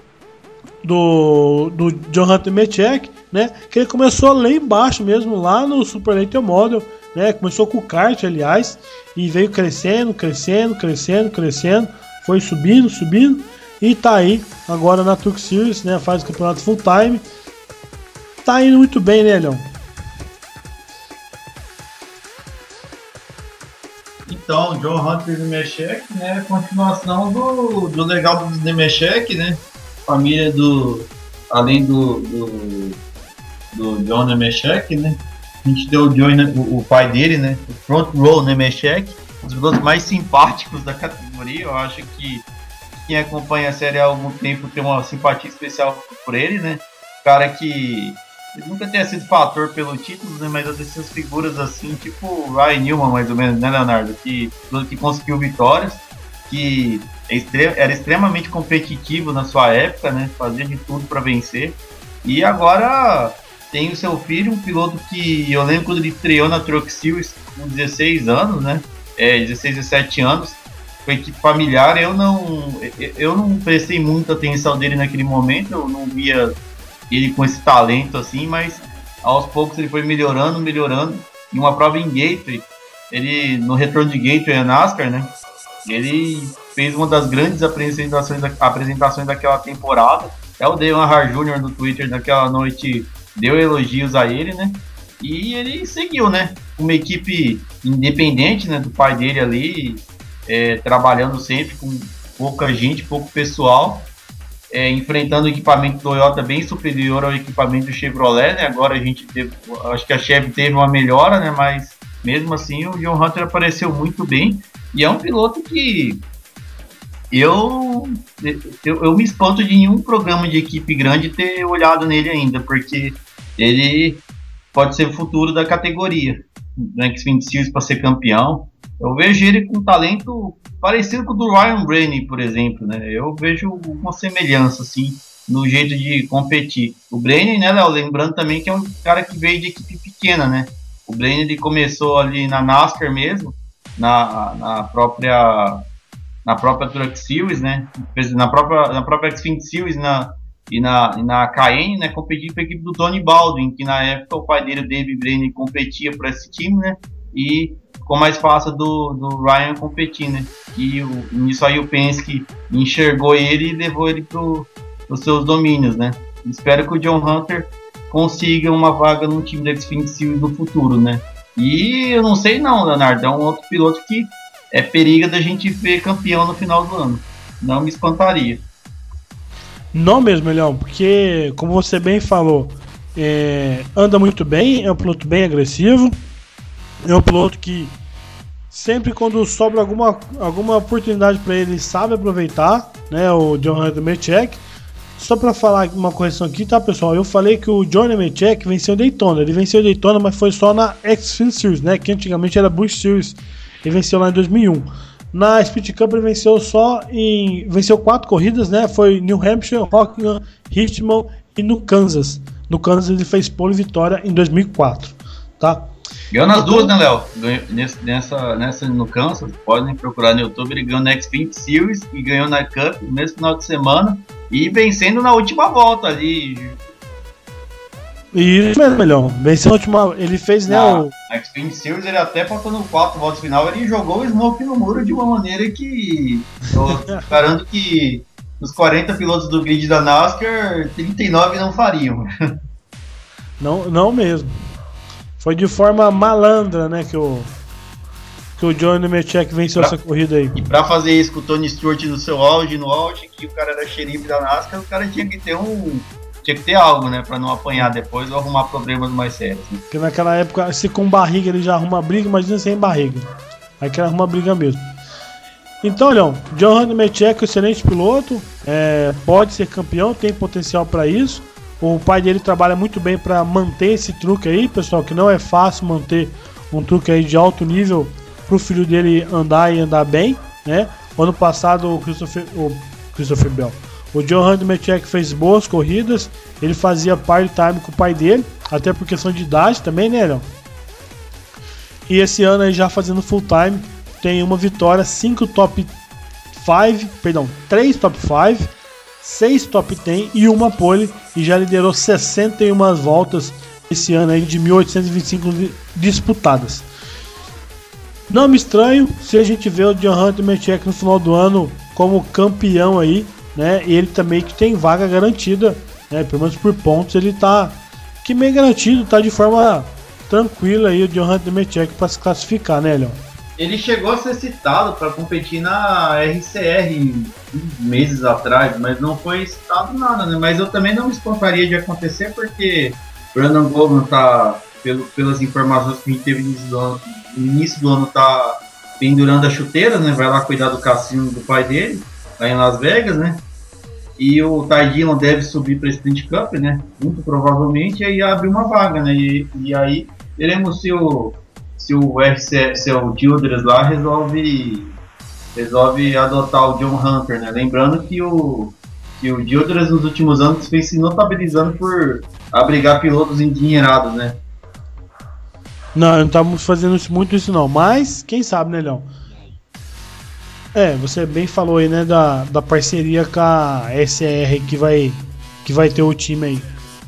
do, do John Hunter Nemechek, né, que ele começou lá embaixo mesmo, lá no Super Late Model, né, começou com o kart, aliás, e veio crescendo, crescendo, crescendo, crescendo, foi subindo, subindo. E tá aí agora na Truck Series, né? Faz o campeonato full time. Tá indo muito bem, né, Leão? Então, John Hunter Nemechek, né? Continuação do, do legado do Nemechek, né? Família do. Além do. do, do John Nemechek, né? A gente deu o, John, o, o pai dele, né? O Front Row Nemechek, um dos pilotos mais simpáticos da categoria. Eu acho que quem acompanha a série há algum tempo tem uma simpatia especial por ele, né? Cara que ele nunca tenha sido fator pelo título, né? Mas essas figuras assim, tipo o Ryan Newman, mais ou menos, né, Leonardo? Que, que conseguiu vitórias, que era extremamente competitivo na sua época, né? Fazia de tudo para vencer. E agora tem o seu filho, um piloto que eu lembro quando ele estreou na Truck Series com dezesseis anos, né? É, dezesseis, dezessete anos. Foi equipe familiar, eu não, eu não prestei muita atenção dele naquele momento, eu não via ele com esse talento assim, mas aos poucos ele foi melhorando, melhorando. Em uma prova em Gateway, ele no retorno de Gateway a NASCAR, né? Ele fez uma das grandes apresentações, apresentações daquela temporada. É o Dale Earnhardt Júnior no Twitter naquela noite deu elogios a ele, né? E ele seguiu, né? Uma equipe independente, né? Do pai dele ali. É, trabalhando sempre com pouca gente, pouco pessoal, é, enfrentando o equipamento Toyota bem superior ao equipamento Chevrolet, né? Agora a gente teve, acho que a Chevy teve uma melhora, né? Mas mesmo assim o John Hunter apareceu muito bem e é um piloto que eu, eu, eu me espanto de nenhum programa de equipe grande ter olhado nele ainda, porque ele pode ser o futuro da categoria, no X vinte Series para ser campeão. Eu vejo ele com um talento parecido com o do Ryan Blaney, por exemplo, né? Eu vejo uma semelhança, assim, no jeito de competir. O Blaney, né, Léo, lembrando também que é um cara que veio de equipe pequena, né? O Blaney, ele começou ali na NASCAR mesmo, na, na própria na própria Truck Series, né? Na própria, na própria X vinte Series na, e, na, e na K N, né? Competindo para a equipe do Tony Baldwin, que na época o pai dele, o Dave Blaney, competia por esse time, né? E ficou mais fácil do, do Ryan competir, né? E o, nisso aí o Penske enxergou ele e levou ele para os seus domínios, né? Espero que o John Hunter consiga uma vaga no time da X vinte Series no futuro, né? E eu não sei não, Leonardo, é um outro piloto que é periga da gente ver campeão no final do ano. Não me espantaria. Não mesmo, Leão, porque, como você bem falou, é, anda muito bem, é um piloto bem agressivo, é um piloto que sempre quando sobra alguma, alguma oportunidade para ele, sabe aproveitar, né, o John Hunter Nemechek. Só para falar uma correção aqui, tá, pessoal? Eu falei que o John Nemechek venceu Daytona. Ele venceu Daytona, mas foi só na Xfinity Series, né, que antigamente era Busch Series. Ele venceu lá em dois mil e um. Na Speed Cup ele venceu só em... Venceu quatro corridas, né? Foi New Hampshire, Rockingham, Richmond e no Kansas. No Kansas ele fez pole vitória em dois mil e quatro, tá? Ganhou nas duas, né, Léo? Nessa, nessa no Kansas, podem procurar no YouTube, ele ganhou na X vinte Series e ganhou na Cup no mesmo final de semana e vencendo na última volta ali. Isso mesmo, melhor. Venceu na última. Ele fez, né? Na o... X vinte Series, ele até faltando quatro voltas final, ele jogou o Smoke no muro de uma maneira que. Eu tô esperando que os quarenta pilotos do grid da NASCAR, trinta e nove não fariam. Não, não mesmo. Foi de forma malandra, né? Que o, que o John Nemechek venceu pra, essa corrida aí. E pra fazer isso com o Tony Stewart no seu auge, no auge, que o cara era xerife da NASCAR, o cara tinha que ter um. Tinha que ter algo, né? Pra não apanhar depois ou arrumar problemas mais sérios. Né? Porque naquela época, se com barriga ele já arruma briga, imagina sem barriga. Aí que ele arruma briga mesmo. Então, Leão, John Nemechek, excelente piloto, é, pode ser campeão, tem potencial para isso. O pai dele trabalha muito bem para manter esse truque aí, pessoal, que não é fácil manter um truque aí de alto nível pro filho dele andar e andar bem, né? Ano passado o Christopher, o Christopher Bell. O John Nemechek fez boas corridas, ele fazia part-time com o pai dele, até por questão de idade também, né, Léo? E esse ano aí já fazendo full-time, tem uma vitória, cinco top cinco, perdão, três top cinco, seis top dez e uma pole, e já liderou sessenta e uma voltas esse ano aí de mil oitocentos e vinte e cinco disputadas. Não me estranho se a gente vê o John Nemechek no final do ano como campeão aí, né? E ele também que tem vaga garantida, né? Pelo menos por pontos ele tá que meio garantido, tá de forma tranquila aí o John Nemechek para se classificar, né, Léo? Ele chegou a ser citado para competir na R C R meses atrás, mas não foi citado nada, né? Mas eu também não me espantaria de acontecer porque Brandon Goldman tá, pelo, pelas informações que a gente teve no início do ano, no início do ano tá pendurando as chuteiras, né? Vai lá cuidar do cassino do pai dele, lá em Las Vegas, né? E o Ty Dillon deve subir para Sprint Cup, né? Muito provavelmente, e aí abre uma vaga, né? E, e aí teremos se o se o R C, se o Childress lá resolve resolve adotar o John Hunter, né? Lembrando que o que o Childress nos últimos anos vem se notabilizando por abrigar pilotos endinheirados, né? Não, não estamos fazendo isso, muito isso não, mas quem sabe, né, Leão? É, você bem falou aí, né, da, da parceria com a S R que vai, que vai ter o time aí.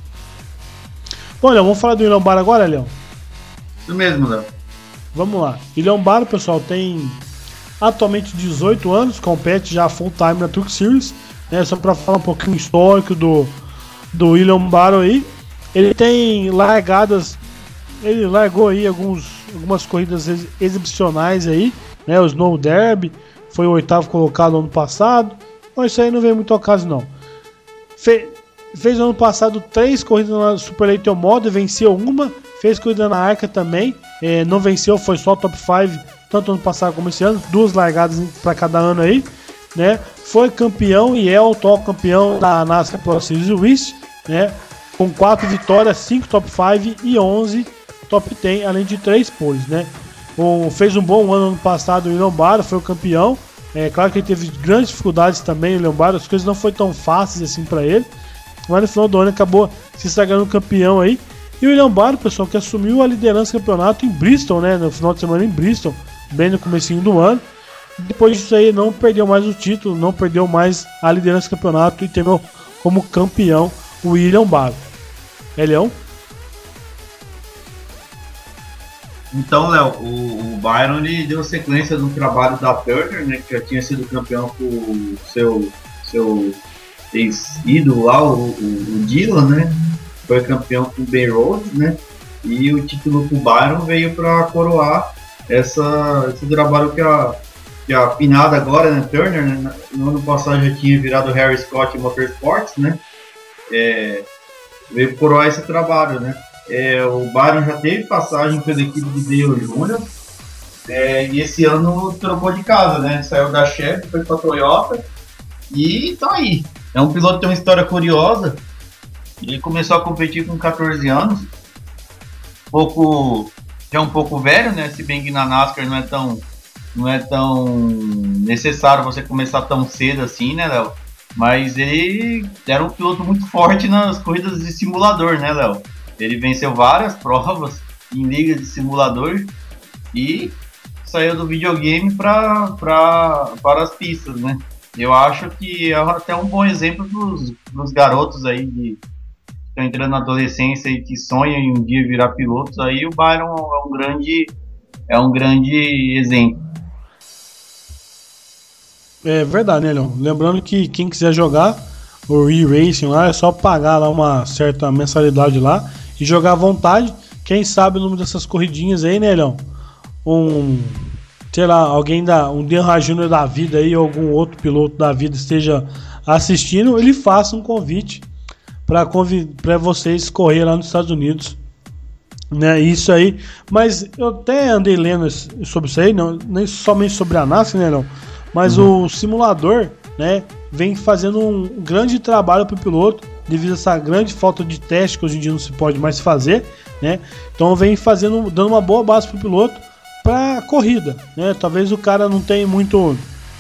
Bom, Leão, vamos falar do Ilhan Barr agora, Leão? Isso mesmo, Léo. Vamos lá. Ilhan Barr, pessoal, tem atualmente dezoito anos, compete já full time na Truck Series, né, só para falar um pouquinho histórico do, do Ilhan Barr aí. Ele tem largadas, ele largou aí alguns, algumas corridas ex, exibicionais aí, né, o Snow Derby, foi o oitavo colocado ano passado, mas isso aí não veio muito ao caso não. Fe, fez no ano passado três corridas na Super Late Model, venceu uma, fez corrida na Arca também, é, não venceu, foi só top cinco, tanto ano passado como esse ano, duas largadas para cada ano aí, né? Foi campeão e é o atual campeão da NASCAR Pro Series West, né? Com quatro vitórias, cinco top cinco e onze top dez, além de três poles, né? Um, fez um bom ano ano passado, o William Byron foi o campeão. É claro que ele teve grandes dificuldades também, o William Byron, as coisas não foram tão fáceis assim para ele, mas no final do ano acabou se sagrando campeão aí. E o William Byron, pessoal, que assumiu a liderança do campeonato em Bristol, né? No final de semana em Bristol, bem no comecinho do ano. Depois disso aí não perdeu mais o título, não perdeu mais a liderança do campeonato e terminou como campeão o William Byron. É, Leão? Então, Léo, o, o Byron ele deu sequência do trabalho da Turner, né, que já tinha sido campeão com o seu, seu ex-ídolo lá, o, o, o Dylan, né? Foi campeão com o Bay Road, né? E o título com o Byron veio para coroar essa, esse trabalho que a, que a finada agora, né, Turner, né, no ano passado já tinha virado Harry Scott Motorsports, né? É, veio coroar esse trabalho, né? É, o Byron já teve passagem pela equipe de Dale Júnior, é, e esse ano trocou de casa, né? Saiu da Chevy, foi para a Toyota e tá aí. É um piloto que tem uma história curiosa. Ele começou a competir com quatorze anos, pouco, já um pouco velho, né? Se bem que na NASCAR não é tão, não é tão necessário você começar tão cedo assim, né, Léo? Mas ele era um piloto muito forte nas corridas de simulador, né, Léo? Ele venceu várias provas em ligas de simulador e saiu do videogame pra, pra, para as pistas, né? Eu acho que é até um bom exemplo dos, dos garotos aí de, que estão entrando na adolescência e que sonham em um dia virar pilotos. Aí o Byron é um grande, é um grande exemplo. É verdade, né, Leão? Lembrando que quem quiser jogar o e-racing lá é só pagar lá uma certa mensalidade lá e jogar à vontade. Quem sabe o nome dessas corridinhas aí, né, Leão? Um, sei lá, alguém da um Denha Júnior da vida aí, ou algum outro piloto da vida esteja assistindo, ele faça um convite para convid- para vocês correr lá nos Estados Unidos, né? Isso aí. Mas eu até andei lendo sobre isso aí, não nem somente sobre a NASCAR, né, Leão? Mas uhum. o simulador, né, vem fazendo um grande trabalho para o piloto, devido a essa grande falta de teste que hoje em dia não se pode mais fazer, né? Então vem fazendo, dando uma boa base para o piloto para corrida, né? Talvez o cara não tenha muito,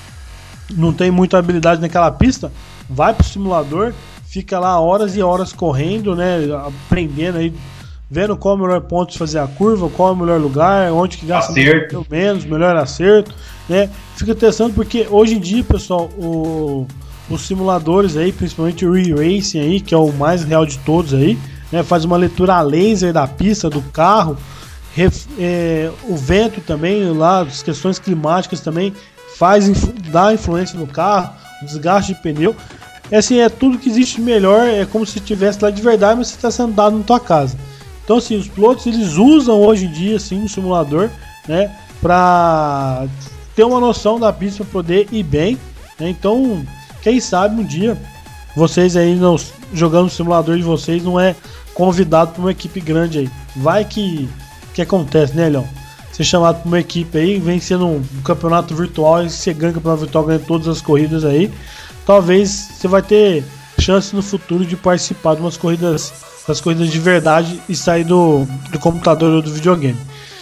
não tem muita habilidade naquela pista, vai para o simulador, fica lá horas e horas correndo, né? Aprendendo aí, vendo qual é o melhor ponto de fazer a curva, qual é o melhor lugar, onde que gasta acerto. menos, melhor acerto, né? Fica testando, porque hoje em dia, pessoal, o, os simuladores aí, principalmente o e-racing aí, que é o mais real de todos aí, né? Faz uma leitura a laser da pista, do carro, ref, é, o vento também, lá, as questões climáticas também faz, dá influência no carro, o desgaste de pneu. É assim, é tudo que existe melhor, é como se estivesse lá de verdade, mas você está sendo dado na tua casa. Então, assim, os pilotos, eles usam hoje em dia, assim, o simulador, né, para ter uma noção da pista, para poder ir bem, né? Então, quem sabe um dia, vocês aí, não, jogando o simulador de vocês, não é convidado para uma equipe grande aí. Vai que, que acontece, né, Leão? Ser chamado para uma equipe aí, vencendo um, um campeonato virtual, e você ganha o campeonato virtual, ganha todas as corridas aí, talvez você vai ter chance no futuro de participar de umas corridas, das corridas de verdade e sair do, do computador ou do videogame.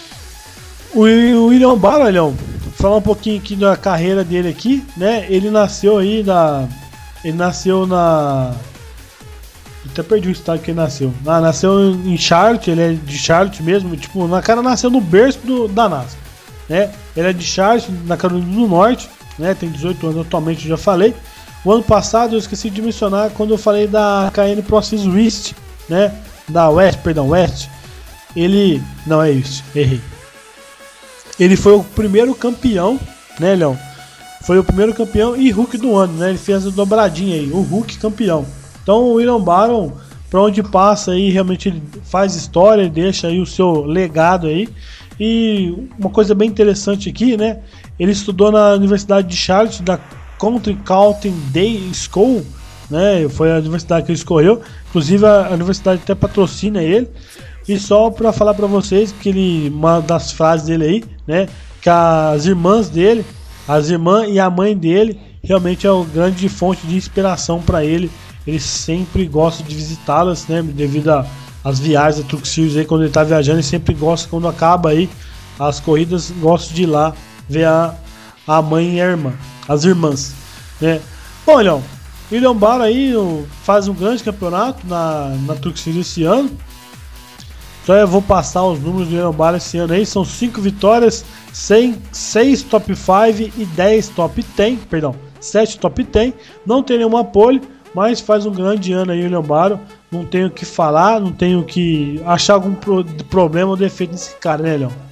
O, o William Byron, falar um pouquinho aqui da carreira dele aqui, né? Ele nasceu aí da, ele nasceu na, até perdi o estado que ele nasceu. Ah, nasceu em Charlotte, ele é de Charlotte mesmo, tipo, na cara nasceu no berço do, da NASCAR, né? Ele é de Charlotte, na Carolina do Norte, né? Tem dezoito anos atualmente, eu já falei. O ano passado eu esqueci de mencionar quando eu falei da K N Pro Series West, né? Da West, perdão, West. Ele, não é isso, errei. Ele foi o primeiro campeão, né, Leão? Foi o primeiro campeão e Hulk do ano, né? Ele fez a dobradinha aí, o Hulk campeão. Então o William Byron, para onde passa aí, realmente ele faz história, ele deixa aí o seu legado aí. E uma coisa bem interessante aqui, né? Ele estudou na Universidade de Charlotte, da Country County Day School, né? Foi a universidade que ele escolheu. Inclusive a universidade até patrocina ele. E só para falar para vocês que ele, uma das frases dele aí, né? Que as irmãs dele, as irmãs e a mãe dele, realmente é uma grande fonte de inspiração para ele. Ele sempre gosta de visitá-las, né? Devido às viagens da Truck Series aí, quando ele tá viajando, ele sempre gosta, quando acaba aí as corridas, gosta de ir lá ver a, a mãe e a irmã, as irmãs, né? Bom, Leão, o William Byron aí faz um grande campeonato na, na Truck Series esse ano. Então eu vou passar os números do William Byron esse ano aí. São cinco vitórias, seis top cinco e dez top dez, perdão, sete top dez. Não tem nenhuma pole, mas faz um grande ano aí o William Byron. Não tenho o que falar, não tenho que achar algum pro, problema ou defeito nesse cara, né, Leão?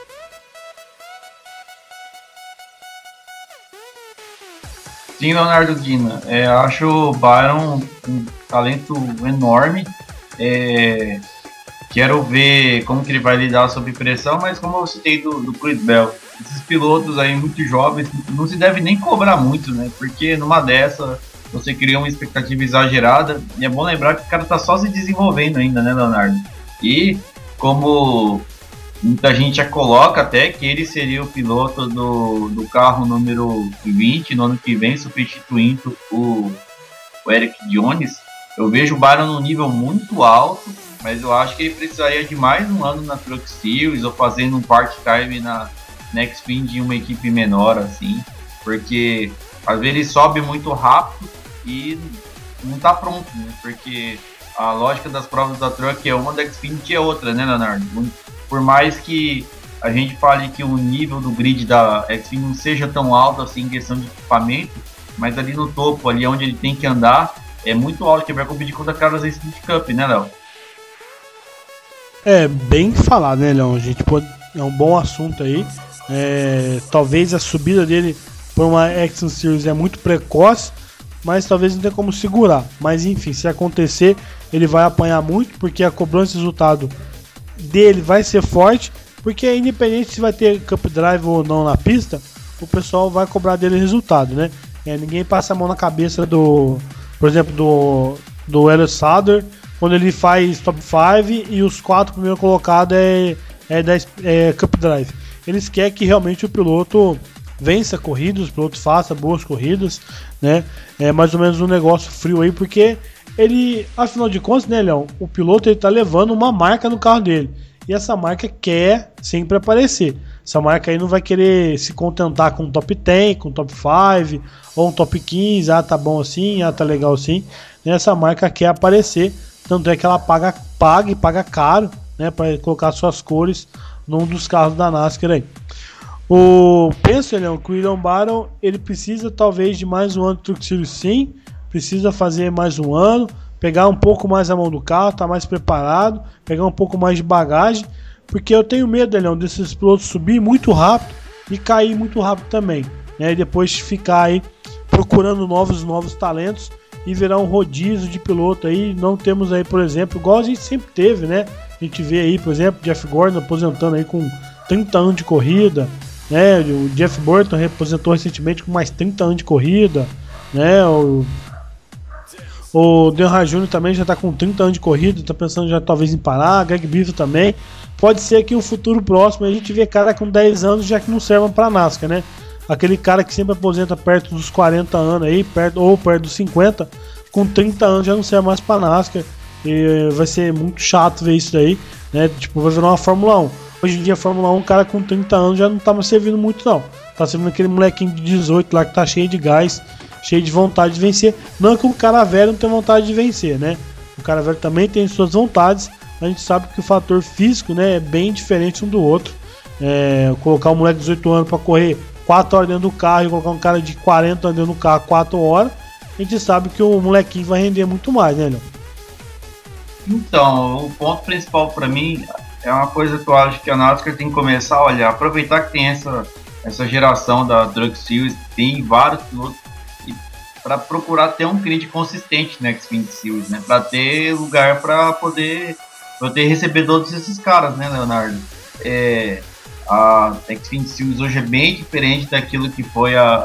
Sim, Leonardo Guina, é, acho o Byron um talento enorme. É, quero ver como que ele vai lidar sob pressão, mas como eu citei do, do Chris Bell, esses pilotos aí muito jovens, não se deve nem cobrar muito, né? Porque numa dessa você cria uma expectativa exagerada, e é bom lembrar que o cara tá só se desenvolvendo ainda, né, Leonardo? E como muita gente já coloca até que ele seria o piloto do, do carro número vinte no ano que vem, substituindo o, o Eric Jones, eu vejo o Byron num nível muito alto, mas eu acho que ele precisaria de mais um ano na Truck Series ou fazendo um part-time na X-Fin de uma equipe menor, assim, porque às vezes ele sobe muito rápido e não tá pronto, né? Porque a lógica das provas da Truck é uma, da X-Fin é outra, né, Leonardo? Por mais que a gente fale que o nível do grid da X-Fin não seja tão alto assim em questão de equipamento, mas ali no topo, ali onde ele tem que andar, é muito alto, que vai competir contra caras da Speed Cup, né, Léo? É, bem falado, né, Leão? A gente pode, é um bom assunto aí. É, talvez a subida dele por uma Action Series é muito precoce, mas talvez não tenha como segurar. Mas enfim, se acontecer, ele vai apanhar muito, porque a cobrança de resultado dele vai ser forte, porque independente se vai ter Cup Drive ou não na pista, o pessoal vai cobrar dele resultado, né? É, ninguém passa a mão na cabeça do, por exemplo, do, do Ellis Sauder, quando ele faz top cinco e os quatro primeiros colocados é, é, da, é Cup Drive. Eles querem que realmente o piloto vença corridas, o piloto faça boas corridas, né? É mais ou menos um negócio frio aí, porque ele, afinal de contas, né, Leão, o piloto ele tá levando uma marca no carro dele, e essa marca quer sempre aparecer. Essa marca aí não vai querer se contentar com um top dez, com um top cinco ou um top quinze, ah, tá bom assim, ah, tá legal assim. Essa marca quer aparecer, tanto é que ela paga, paga e paga caro, né, para colocar suas cores num dos carros da NASCAR aí. O penso, Leão, que o William Byron ele precisa talvez de mais um ano de Truck Series, sim, precisa fazer mais um ano, pegar um pouco mais a mão do carro, tá mais preparado, pegar um pouco mais de bagagem, porque eu tenho medo, Leão, desses pilotos subir muito rápido e cair muito rápido também, né, e depois ficar aí procurando novos novos talentos e virar um rodízio de piloto aí. Não temos aí, por exemplo, igual a gente sempre teve, né, a gente vê aí, por exemplo, Jeff Gordon aposentando aí com trinta anos de corrida, né? O Jeff Burton representou recentemente com mais trinta anos de corrida, né? O, o Dan Hart Júnior também já está com trinta anos de corrida, está pensando já talvez em parar. Greg Biffle também. Pode ser que no futuro próximo a gente vê cara com dez anos já que não servam para NASCAR, né? Aquele cara que sempre aposenta perto dos quarenta anos aí, perto, ou perto dos cinquenta, com trinta anos já não serve mais para NASCAR. E vai ser muito chato ver isso daí, né? Tipo, vai virar uma Fórmula um. Hoje em dia a Fórmula um, um cara com trinta anos já não tá mais servindo muito, não. Tá servindo aquele molequinho de dezoito lá que tá cheio de gás, cheio de vontade de vencer. Não que o cara velho não tenha vontade de vencer, né? O cara velho também tem suas vontades. A gente sabe que o fator físico, né, é bem diferente um do outro. É, colocar um moleque de dezoito anos pra correr quatro horas dentro do carro e colocar um cara de quarenta anos dentro do carro quatro horas, a gente sabe que o molequinho vai render muito mais, né, Léo? Então, o ponto principal para mim é uma coisa que eu acho que a NASCAR tem que começar a olhar, aproveitar que tem essa, essa geração da Truck Series, tem vários pilotos, para procurar ter um grid consistente na X-Fin Series, né? Para ter lugar para poder, poder receber todos esses caras, né, Leonardo? É, a X-Fin Series hoje é bem diferente daquilo que foi a,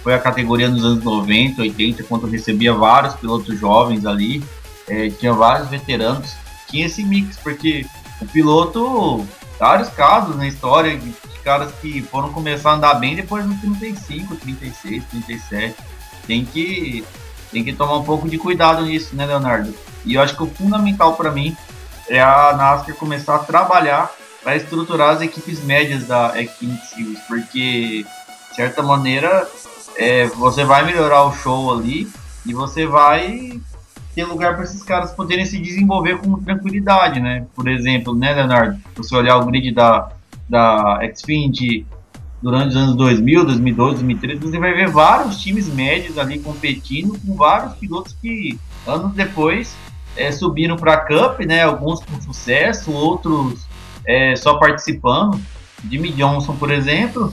foi a categoria nos anos noventa, oitenta, quando recebia vários pilotos jovens ali, é, tinha vários veteranos, tinha esse mix, porque o piloto, vários casos na história de caras que foram começar a andar bem depois dos trinta e cinco, trinta e seis, trinta e sete, tem que, tem que tomar um pouco de cuidado nisso, né, Leonardo? E eu acho que o fundamental para mim é a NASCAR começar a trabalhar para estruturar as equipes médias da Xfinity Series, porque, de certa maneira, é, você vai melhorar o show ali e você vai ter lugar para esses caras poderem se desenvolver com tranquilidade, né? Por exemplo, né, Leonardo? Se você olhar o grid da, da Xfinity durante os anos dois mil, dois mil e doze, dois mil e treze, você vai ver vários times médios ali competindo com vários pilotos que, anos depois, é, subiram para a Cup, né? Alguns com sucesso, outros é, só participando. Jimmy Johnson, por exemplo,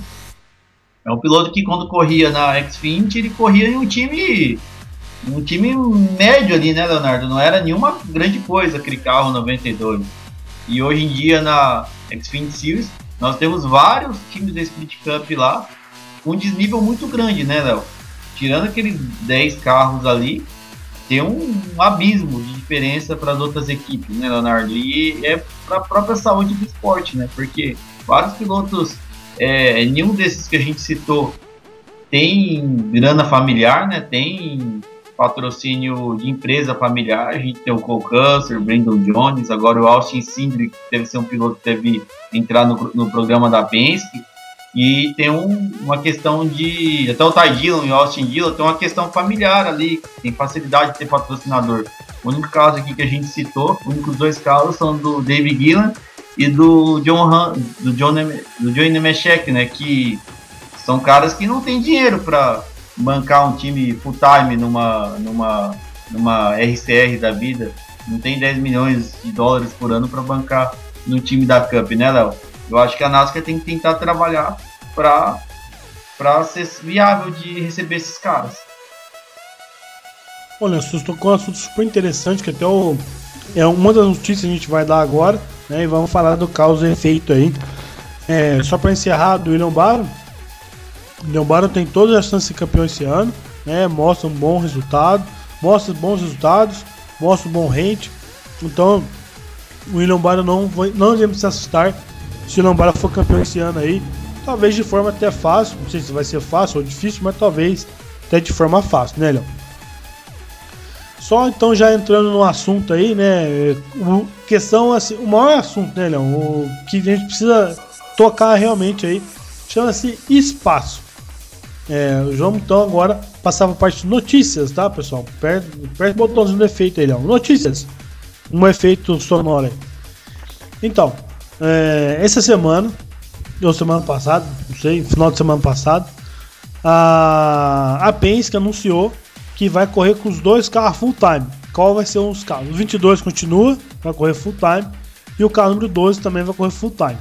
é um piloto que quando corria na Xfinity, ele corria em um time... um time médio ali, né, Leonardo? Não era nenhuma grande coisa aquele carro noventa e dois. E hoje em dia na Xfinity Series nós temos vários times da Sprint Cup lá com um desnível muito grande, né, Léo? Tirando aqueles dez carros ali, tem um, um abismo de diferença para as outras equipes, né, Leonardo? E é para a própria saúde do esporte, né? Porque vários pilotos, é, nenhum desses que a gente citou tem grana familiar, né? Tem patrocínio de empresa familiar. A gente tem o Cole Custer, o Brandon Jones, agora o Austin Cindric, que deve ser um piloto que deve entrar no, no programa da Penske. E tem um, uma questão de... até o Ty Dillon e o Austin Dillon tem uma questão familiar ali, tem facilidade de ter patrocinador. O único caso aqui que a gente citou, os únicos dois casos são do David Gillan e do John Han, do John, do John Nemechek, né, que são caras que não têm dinheiro para bancar um time full time numa, numa, numa R C R da vida, não tem dez milhões de dólares por ano para bancar no time da Cup, né, Léo? Eu acho que a NASCAR tem que tentar trabalhar para para ser viável de receber esses caras. Olha, você tocou um assunto super interessante, que até o, é uma das notícias que a gente vai dar agora, né, e vamos falar do causa e efeito aí. É, só para encerrar, do William Byron. O William Byron tem todas as chances de ser campeão esse ano, né, mostra um bom resultado, mostra bons resultados, mostra um bom rate. Então, o William Byron não, não devemos se assustar se o William Byron for campeão esse ano aí. Talvez de forma até fácil, não sei se vai ser fácil ou difícil, mas talvez até de forma fácil, né, Léo? Só então já entrando no assunto aí, né, o, questão assim, o maior assunto, né, Léo, o que a gente precisa tocar realmente aí, chama-se espaço. É, vamos então agora passar para a parte de notícias, tá, pessoal? Perto o botãozinho do efeito aí, Léo. Notícias, um efeito sonoro aí. Então, é, essa semana, ou semana passada, não sei, final de semana passada, a, a Penske anunciou que vai correr com os dois carros full time. Qual vai ser os carros? O vinte e dois continua, vai correr full time, e o carro número doze também vai correr full time.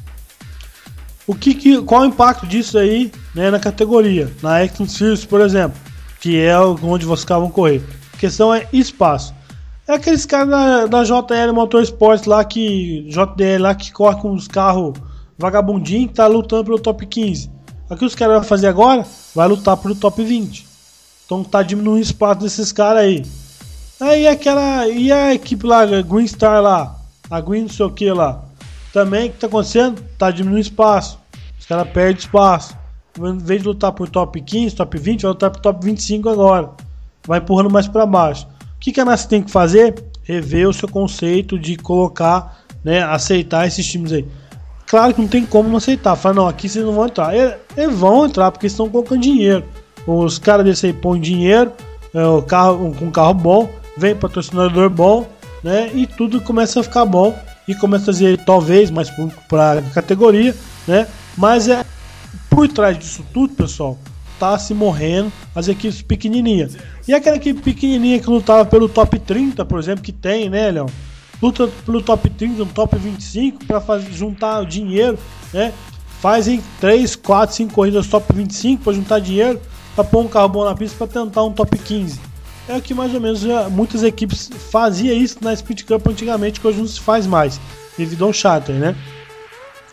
O que, que, qual o impacto disso aí, né, na categoria? Na Xfinity Series, por exemplo, que é onde vocês vão correr. A questão é espaço. É aqueles caras da, da J L Motorsports lá que. J D L lá que corre com os carros vagabundinhos, que tá lutando pelo top quinze. O que os caras vão fazer agora? Vai lutar pelo top vinte. Então tá diminuindo o espaço desses caras aí. Aí aquela. E a equipe lá, a Green Star lá, a Green não sei o que lá. Também o que tá acontecendo? Tá diminuindo espaço. Os caras perdem espaço. Em vez de lutar por top quinze, top vinte, vai lutar por top vinte e cinco agora. Vai empurrando mais para baixo. O que, que a NASCAR tem que fazer? Rever o seu conceito de colocar, né, aceitar esses times aí. Claro que não tem como não aceitar. Fala, não, aqui vocês não vão entrar. Eles, eles vão entrar porque eles estão colocando dinheiro. Os caras desse aí põem dinheiro, é, o carro, com um carro bom, vem patrocinador bom, né, e tudo começa a ficar bom. E começa a fazer talvez mais para a categoria, né? Mas é por trás disso tudo, pessoal, tá se morrendo as equipes pequenininhas. E aquela equipe pequenininha que lutava pelo top trinta, por exemplo, que tem, né, Léo? Luta pelo top trinta, no top vinte e cinco para juntar dinheiro, né? Fazem três, quatro, cinco corridas top vinte e cinco para juntar dinheiro, para pôr um carro bom na pista para tentar um top quinze. É o que mais ou menos já, muitas equipes faziam isso na Speed Cup antigamente, que hoje não se faz mais, devido ao charter, né? O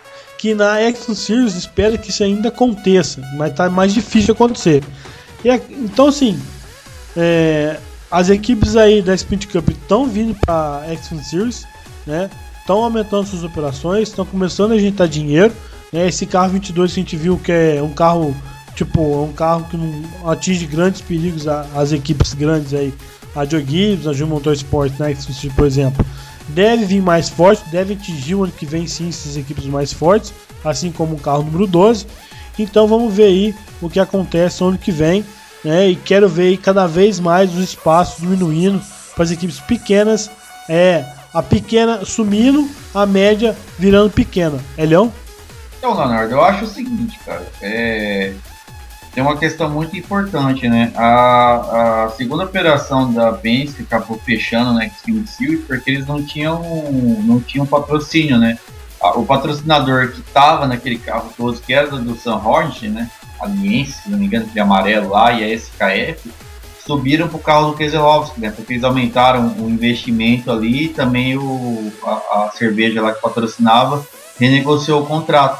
que na X Series espera que isso ainda aconteça, mas tá mais difícil de acontecer. E, então, assim, é, as equipes aí da Sprint Cup estão vindo para X Series, né? Estão aumentando suas operações, estão começando a injetar dinheiro, né? Esse carro vinte e dois que a gente viu que é um carro, tipo, é um carro que não atinge grandes perigos às equipes grandes aí, a Joe Gibbs, a Jun Motorsport, né? Por exemplo, deve vir mais forte, deve atingir o ano que vem sim essas equipes mais fortes, assim como o carro número doze. Então vamos ver aí o que acontece no ano que vem, né? E quero ver aí cada vez mais os espaços diminuindo para as equipes pequenas, é, a pequena sumindo, a média virando pequena. É, Leão? Então, Leonardo, eu acho o seguinte, cara, é... tem uma questão muito importante, né? A, a segunda operação da Penske acabou fechando na Xfinity Series porque eles não tinham, não tinham patrocínio, né? O patrocinador que estava naquele carro todo, que era do Sam Hornet, né? A Liense, se não me engano, de amarelo lá, e a S K F, subiram para o carro do Keselowski, né? Porque eles aumentaram o investimento ali e também o, a, a cerveja lá que patrocinava renegociou o contrato.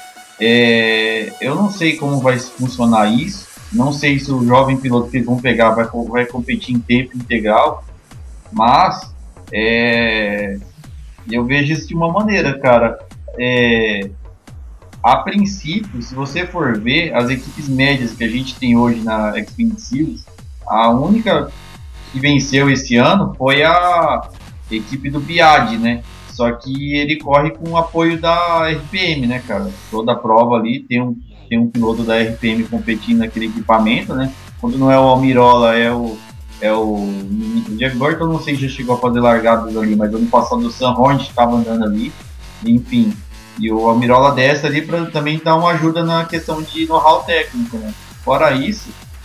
É, eu não sei como vai funcionar isso, não sei se o jovem piloto que eles vão pegar vai, vai competir em tempo integral, mas é, eu vejo isso de uma maneira, cara. É, a princípio, se você for ver as equipes médias que a gente tem hoje na Xfinity Series, a única que venceu esse ano foi a equipe do Biaggi, né? Só que ele corre com o apoio da R P M, né, cara? Toda a prova ali tem um, tem um piloto da R P M competindo naquele equipamento, né? Quando não é o Almirola, é o, é o, o Jeff Burton, não sei se já chegou a fazer largadas ali, mas ano passado o Sam Hornet estava andando ali, enfim. E o Almirola desce ali para também dar uma ajuda na questão de know-how técnico, né? Fora isso,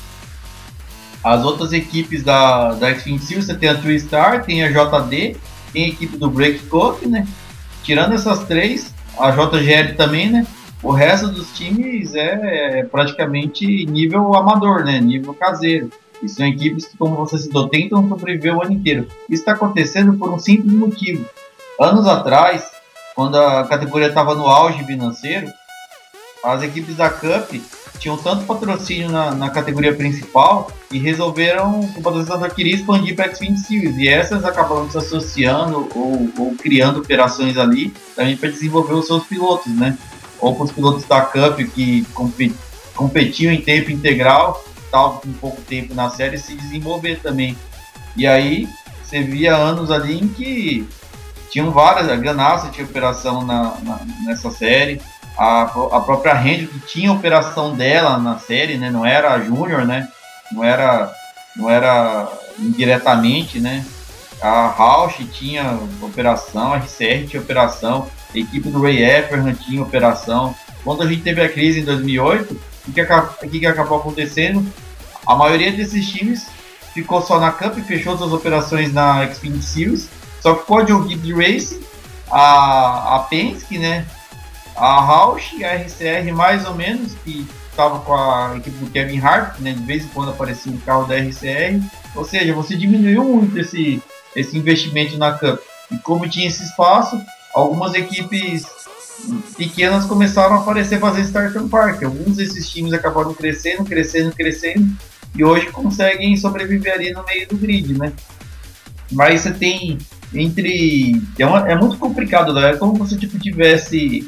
as outras equipes da, da Xfinity Series, você tem a True Star, tem a J D, tem a equipe do Break Cup, né? Tirando essas três, a J G L também, né? O resto dos times é, é praticamente nível amador, né? Nível caseiro. E são equipes que, como você citou, tentam sobreviver o ano inteiro. Isso está acontecendo por um simples motivo. Anos atrás, quando a categoria estava no auge financeiro, as equipes da Cup tinham tanto patrocínio na, na categoria principal e resolveram, o patrocinador queria expandir para a Xfinity Series, e essas acabaram se associando ou, ou criando operações ali também para desenvolver os seus pilotos, né? Ou para os pilotos da Cup que competiam em tempo integral, estavam com pouco tempo na série, se desenvolver também. E aí você via anos ali em que tinham várias, a Ganassi tinha operação na, na, nessa série, a, a própria Hendrick que tinha operação dela na série, né? Não era a Júnior, né? Não era, não era indiretamente, né? A Roush tinha operação, a R C R tinha operação, a equipe do Ray Effernan tinha operação. Quando a gente teve a crise em dois mil e oito, o que, que, que acabou acontecendo? A maioria desses times ficou só na Cup, fechou suas operações na Xfinity Series, só ficou a Joe Gibbs Racing, a, a Penske, né? A Roush e a R C R mais ou menos, que estava com a equipe do Kevin Harvick, né? De vez em quando aparecia um carro da R C R, ou seja, você diminuiu muito esse, esse investimento na Cup. E como tinha esse espaço, algumas equipes pequenas começaram a aparecer fazendo start and park. Alguns desses times acabaram crescendo, crescendo, crescendo, e hoje conseguem sobreviver ali no meio do grid, né? Mas você tem entre... É, uma, é muito complicado, né? É como se tipo, tivesse...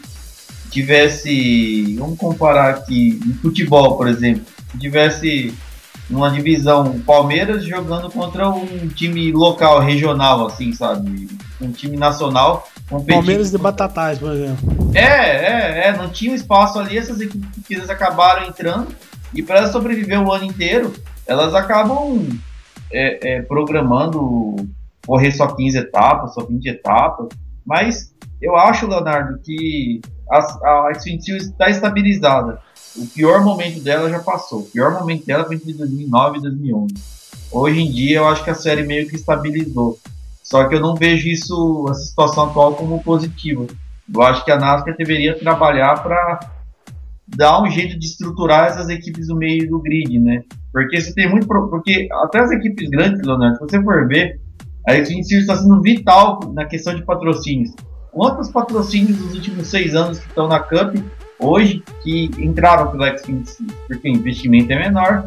tivesse, vamos comparar aqui, em futebol, por exemplo, tivesse uma divisão Palmeiras jogando contra um time local, regional, assim, sabe? Um time nacional competindo. Palmeiras de Batatais, por exemplo. É, é, é, não tinha espaço ali, essas equipes pequenas acabaram entrando, e para elas sobreviver o ano inteiro, elas acabam é, é, programando correr só quinze etapas, só vinte etapas, mas eu acho, Leonardo, que a, a Xfinity Series está estabilizada. O pior momento dela já passou. O pior momento dela foi entre dois mil e nove e dois mil e onze. Hoje em dia eu acho que a série meio que estabilizou. Só que eu não vejo isso, essa situação atual, como positiva. Eu acho que a NASCAR deveria trabalhar para dar um jeito de estruturar essas equipes no meio do grid, né? Porque você tem muito... Porque até as equipes grandes, Leonardo, se você for ver, a Xfinity Series está sendo vital na questão de patrocínios. quantos patrocínios dos últimos seis anos que estão na Cup hoje que entraram pelo Xfinity, porque o investimento é menor,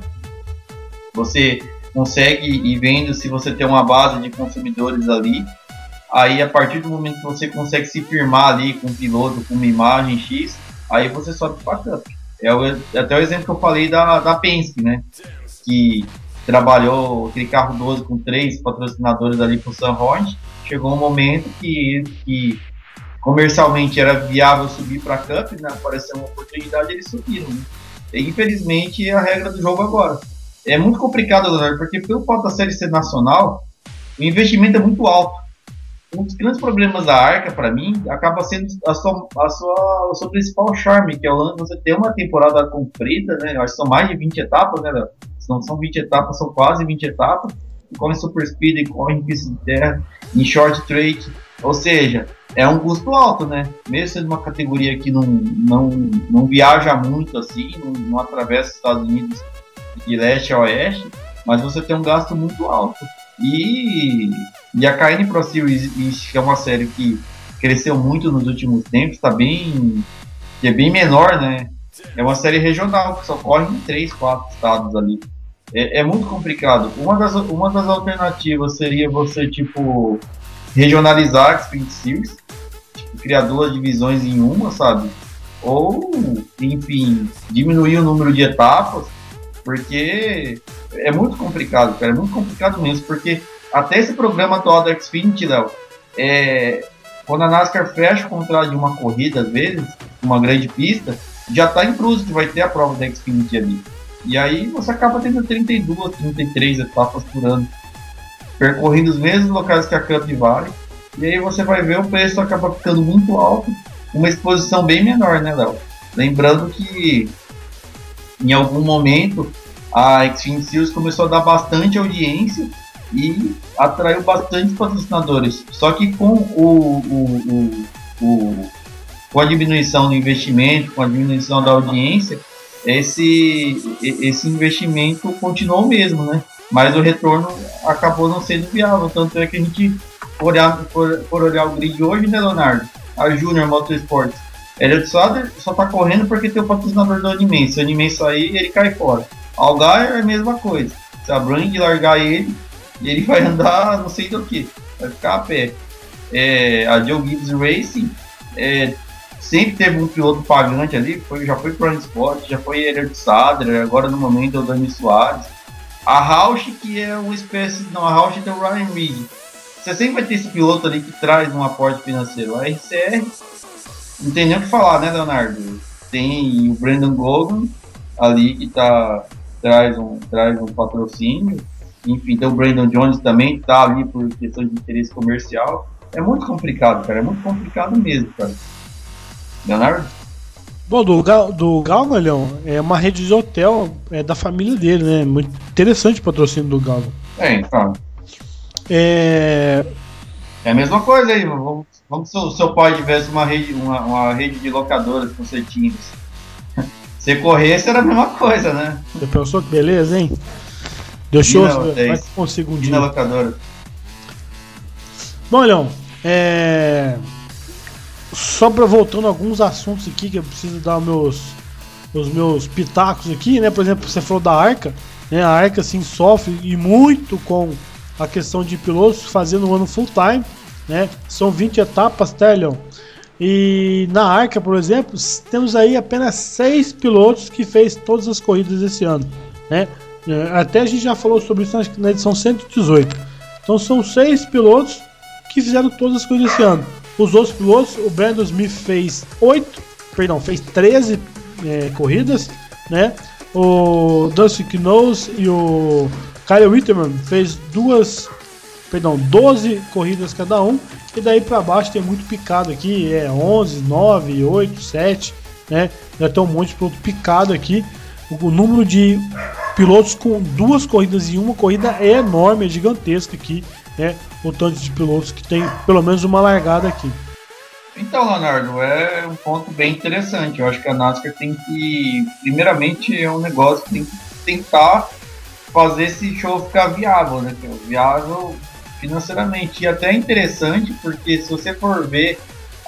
você consegue ir vendo se você tem uma base de consumidores ali, aí a partir do momento que você consegue se firmar ali com um piloto, com uma imagem X, aí você sobe para a Cup. É o, até o exemplo que eu falei da, da Penske, né, que trabalhou aquele carro doze com três patrocinadores ali para o San Horn, chegou um momento que, que comercialmente era viável subir para a Cup, né? Apareceu uma oportunidade, eles subiram. Né? E, infelizmente é a regra do jogo agora. É muito complicado, Leonardo, porque pelo fato da Série C nacional, o investimento é muito alto. Um dos grandes problemas da Arca, para mim, acaba sendo a sua, a sua, o seu principal charme, que é o lance de você ter uma temporada comprida, né? Acho que são mais de vinte etapas, né, Léo? Se não são vinte etapas, são quase vinte etapas. Corre em super speed, corre em pista de terra, em short track. Ou seja, é um custo alto, né? Mesmo sendo uma categoria que não, não, não viaja muito assim, não, não atravessa os Estados Unidos de leste a oeste, mas você tem um gasto muito alto. E, e a K N Pro Series, que é uma série que cresceu muito nos últimos tempos, está bem, que é bem menor, né? É uma série regional que só corre em três, quatro estados ali. É, é muito complicado. Uma das, uma das alternativas seria você, tipo, regionalizar a Xfinity Series, tipo, criar duas divisões em uma, sabe? Ou, enfim, diminuir o número de etapas, porque é muito complicado, cara, é muito complicado mesmo, porque até esse programa atual da Xfinity, Léo, é, quando a NASCAR fecha o contrato de uma corrida, às vezes, uma grande pista, já está incluso que vai ter a prova da Xfinity ali. E aí você acaba tendo trinta e duas, trinta e três etapas por ano, percorrendo os mesmos locais que a Cup vale, e aí você vai ver o preço acaba ficando muito alto, uma exposição bem menor, né, Léo? Lembrando que em algum momento a Xfinity Series começou a dar bastante audiência e atraiu bastante patrocinadores, só que com o, o, o, o com a diminuição do investimento, com a diminuição da audiência, esse, esse investimento continuou mesmo, né? Mas o retorno acabou não sendo viável. Tanto é que a gente, por olhar, por, por olhar o grid hoje, né, Leonardo? A Junior Motorsports, Elliott Sadler só tá correndo porque tem o patrocinador do Animense. Se o Animense sair, ele cai fora. Algar é a mesma coisa. Se a Brand largar ele, ele vai andar não sei do que, vai ficar a pé. É, a Joe Gibbs Racing é, sempre teve um piloto pagante ali, foi, já foi pro Sport, já foi Elliott Sadler, agora no momento é o Dani Soares. A Roush, que é uma espécie, não, a Roush tem o Ryan Reed. Você sempre vai ter esse piloto ali que traz um aporte financeiro. A R C R, não tem nem o que falar, né, Leonardo? Tem o Brandon Gogan ali que tá, traz, um, traz um patrocínio. Enfim, tem o Brandon Jones também, que tá ali por questão de interesse comercial. É muito complicado, cara, é muito complicado mesmo, cara. Leonardo? Bom, do, do Galgalhão é uma rede de hotel, é da família dele, né? Muito interessante o patrocínio do Galgo. É, então. É... é a mesma coisa aí, vamos, vamos se o seu pai tivesse uma rede, uma, uma rede de locadoras com você tinha. Se corresse era a mesma coisa, né? Você pensou que beleza, hein? Deixou, vai que consigo um dia. Na locadora. Bom, Leão, é... só para voltando a alguns assuntos aqui que eu preciso dar meus, os meus pitacos aqui, né? Por exemplo, você falou da Arca, né? A Arca assim sofre e muito com a questão de pilotos fazendo um ano full time, né? São vinte etapas, tá, Leão? E na Arca, por exemplo, temos aí apenas seis pilotos que fez todas as corridas esse ano, né? Até a gente já falou sobre isso na edição cento e dezoito. Então são seis pilotos que fizeram todas as corridas esse ano. Os outros pilotos, o Brandon Smith fez oito, perdão, fez treze é, corridas, né? O Dustin Knowles e o Kyle Whitterman fez duas, perdão, doze corridas cada um. E daí para baixo tem muito picado aqui, é onze, nove, oito, sete, né? Já tem um monte de piloto picado aqui. O número de pilotos com duas corridas em uma corrida é enorme, é gigantesco aqui, né? O tanto de pilotos que tem pelo menos uma largada aqui. Então, Leonardo, é um ponto bem interessante. Eu acho que a NASCAR tem que, primeiramente, é um negócio que tem que tentar fazer esse show ficar viável, né? Viável financeiramente. E até é interessante, porque se você for ver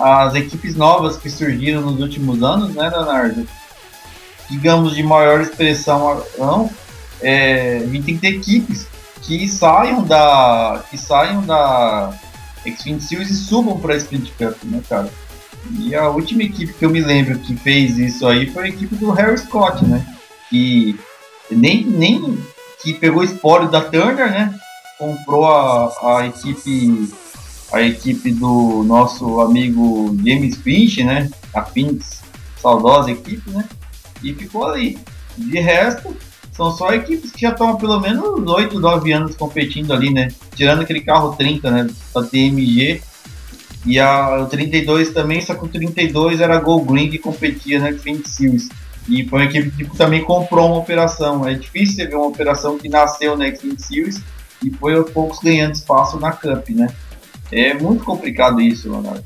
as equipes novas que surgiram nos últimos anos, né, Leonardo? Digamos, de maior expressão, não, é, a gente tem que ter equipes que saiam da que saiam da Xfinity Series e subam para a Sprint Cup, né, cara? E a última equipe que eu me lembro que fez isso aí foi a equipe do Harry Scott, né? Que nem, nem que pegou espólio da Turner, né? Comprou a, a equipe a equipe do nosso amigo James Finch, né? A Finch, saudosa equipe, né? E ficou ali. De resto, são só equipes que já estão há pelo menos oito, nove anos competindo ali, né? Tirando aquele carro trinta, né? Da T M G. E a, o trinta e dois também, só que o trinta e dois era a Go Green que competia na Xfinity Series. E foi uma equipe que tipo, também comprou uma operação. É difícil você ver uma operação que nasceu na Xfinity Series e foi aos poucos ganhando espaço na Cup, né? É muito complicado isso, Leonardo.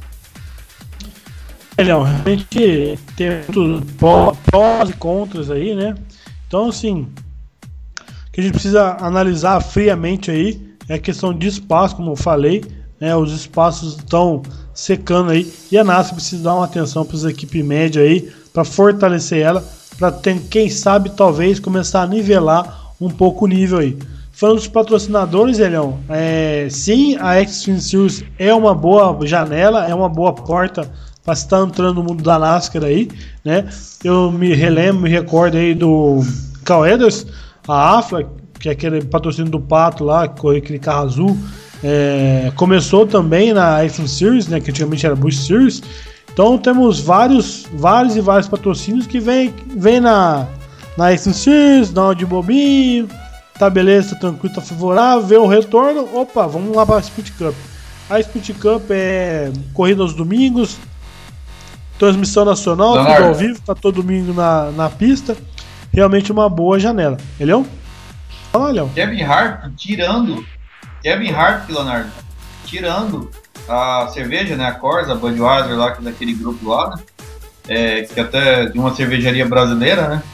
É, Léo, a gente tem muito prós e contras aí, né? Então, assim, o que a gente precisa analisar friamente aí é a questão de espaço, como eu falei, né? Os espaços estão secando aí e a NASCAR precisa dar uma atenção para as equipes médias aí, para fortalecer ela, para quem sabe talvez começar a nivelar um pouco o nível aí. Falando dos patrocinadores, Elião, é, sim, a Xfinity Series é uma boa janela, é uma boa porta para estar entrando no mundo da NASCAR aí, né? Eu me relembro, me recordo aí do Cal Edwards, a Afla, que é aquele patrocínio do Pato lá, que corre aquele carro azul, é, começou também na Xfinity Series, né? Que antigamente era Busch Series. Então temos vários, vários e vários patrocínios que vem, vem na, na Xfinity Series, dá uma de bobinho. Tá beleza, tá tranquilo, tá favorável, vê o retorno, opa, vamos lá para a Sprint Cup. A Sprint Cup é corrida aos domingos, transmissão nacional, tudo ao vivo, tá todo domingo na, na pista. Realmente uma boa janela. Elião? Fala, Elião. Kevin Hart tirando, Kevin Hart, Leonardo, tirando a cerveja, né, a Corsa, a Budweiser lá, que é daquele grupo lá, né, é, que até de uma cervejaria brasileira, né,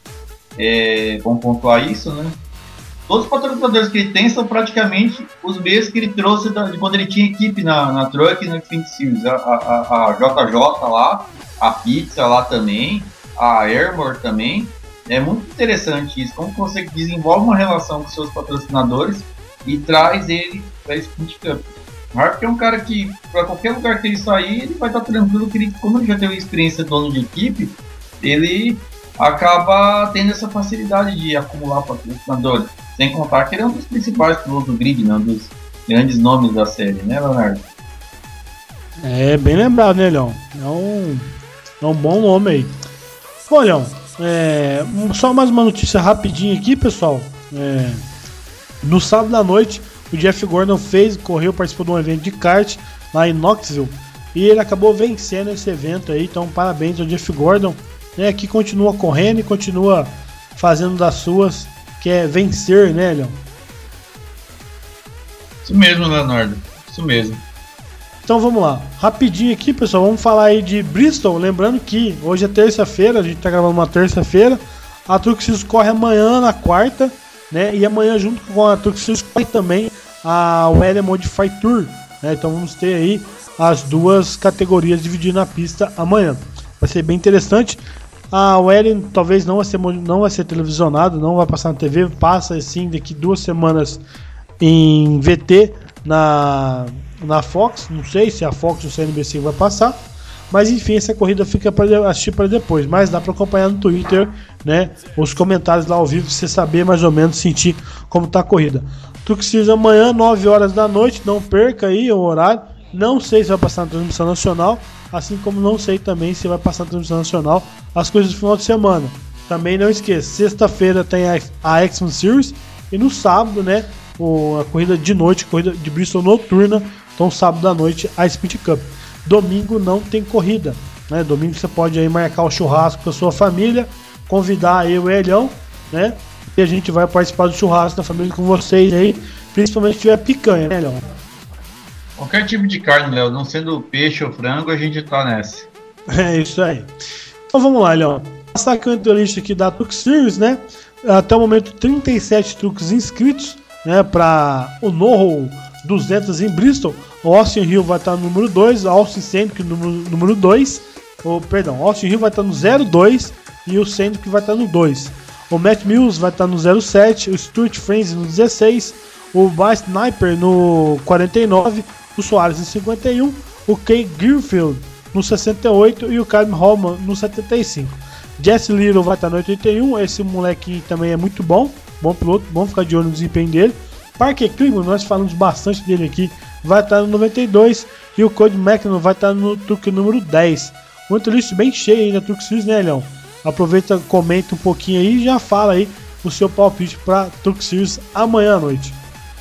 é, vamos pontuar isso, né. Todos os patrocinadores que ele tem são praticamente os mesmos que ele trouxe da, de quando ele tinha equipe na, na Truck e na Xfinity Series. A, a, a J J lá, a Pizza lá também, a Airmore também. É muito interessante isso, como você desenvolve uma relação com seus patrocinadores e traz ele para a Sprint Cup. O Harp é um cara que, para qualquer lugar que ele sair, ele vai estar tranquilo, que ele, como ele já teve experiência de dono de equipe, ele acaba tendo essa facilidade de acumular patrocinadores. Sem contar que ele é um dos principais pilotos do grid, né? Um dos grandes nomes da série, né, Leonardo? É, bem lembrado, né, Leão? É um, é um bom nome aí. Bom, Leão, é, só mais uma notícia rapidinha aqui, pessoal. É, no sábado à noite, o Jeff Gordon fez, correu, participou de um evento de kart lá em Knoxville. E ele acabou vencendo esse evento aí. Então, parabéns ao Jeff Gordon, né, que continua correndo e continua fazendo das suas, que é vencer, né, Leão? Isso mesmo, Leonardo. Isso mesmo. Então vamos lá. Rapidinho aqui, pessoal. Vamos falar aí de Bristol. Lembrando que hoje é terça-feira. A gente tá gravando uma terça-feira. A Truck Series corre amanhã, na quarta, né? E amanhã, junto com a Truck Series, corre também a W L Modify Tour, né? Então vamos ter aí as duas categorias divididas na pista amanhã. Vai ser bem interessante. A W L talvez não vai ser, não vai ser televisionado, não vai passar na T V, passa sim daqui duas semanas em V T na, na Fox. Não sei se a Fox ou se a N B C vai passar, mas enfim, essa corrida fica para assistir para depois. Mas dá para acompanhar no Twitter, né? Os comentários lá ao vivo, pra você saber mais ou menos, sentir como tá a corrida. Truck Series amanhã, nove horas da noite, não perca aí o horário. Não sei se vai passar na transmissão nacional, assim como não sei também se vai passar na transmissão nacional as coisas do final de semana. Também não esqueça, sexta-feira tem a, a Xfinity Series e no sábado, né, o, a corrida de noite, corrida de Bristol noturna, então sábado à noite a Sprint Cup. Domingo não tem corrida, né? Domingo você pode aí marcar o churrasco com a sua família, convidar eu e o Elião, né? E a gente vai participar do churrasco da família com vocês aí, principalmente se tiver picanha, né, Elião? Qualquer tipo de carne, Léo, não sendo peixe ou frango, a gente tá nessa. É isso aí. Então vamos lá, Léo. Passar aqui o entrelista aqui da Truck Series, né? Até o momento, trinta e sete truques inscritos, né? Para o Norro duzentos em Bristol. O Austin Hill vai estar no número dois, Austin Cindric no número dois, ou, perdão, Austin Hill vai estar no zero dois e o Cindric vai estar no dois. O Matt Mills vai estar no zero sete, o Stuart Frenzy no dezesseis, o Bryce Sniper no quarenta e nove, o Soares no cinquenta e um, o Kay Greenfield no sessenta e oito e o Kyle Holman no setenta e cinco. Jesse Little vai estar no oitenta e um, esse moleque também é muito bom, bom piloto, bom ficar de olho no desempenho dele. Parker Kligerman, nós falamos bastante dele aqui, vai estar no noventa e dois e o Cody McLaren vai estar no truque número dez. Muito list bem cheio aí na Truck Series, né, Leão? Aproveita, comenta um pouquinho aí e já fala aí o seu palpite para Truck Series amanhã à noite.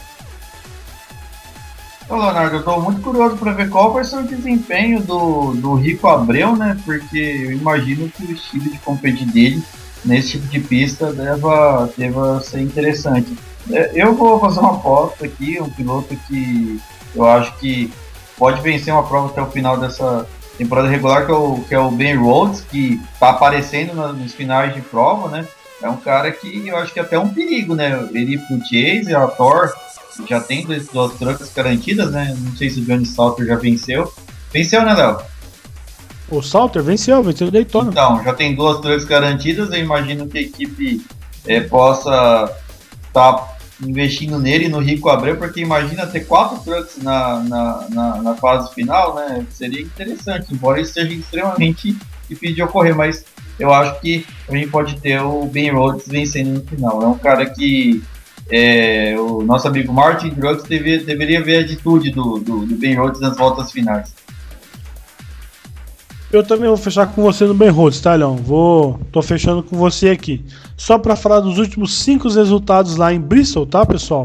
Ô Leonardo, eu estou muito curioso para ver qual vai ser o desempenho do, do Rico Abreu, né? Porque eu imagino que o estilo de competir dele nesse tipo de pista deva, deva ser interessante. Eu vou fazer uma aposta aqui, um piloto que eu acho que pode vencer uma prova até o final dessa temporada regular, que é o, que é o Ben Rhodes, que está aparecendo nos finais de prova, né? É um cara que eu acho que é até um perigo, né? Ele ir pro Chase, a Thor já tem duas, duas trucks garantidas, né? Não sei se o Johnny Salter já venceu. Venceu, né, Léo? O Salter venceu, venceu o Daytona. Então, já tem duas trucks garantidas, eu imagino que a equipe é, possa estar tá investindo nele e no Rico Abreu, porque imagina ter quatro trucks na, na, na, na fase final, né? Seria interessante, embora isso seja extremamente difícil de ocorrer, mas eu acho que a gente pode ter o Ben Rhodes vencendo no final. É um cara que é, o nosso amigo Martin Truex deve, deveria ver a atitude do, do, do Ben Rhodes nas voltas finais. Eu também vou fechar com você no Ben Rhodes, tá, Leão? Vou, tô fechando com você aqui. Só para falar dos últimos cinco resultados lá em Bristol, tá, pessoal?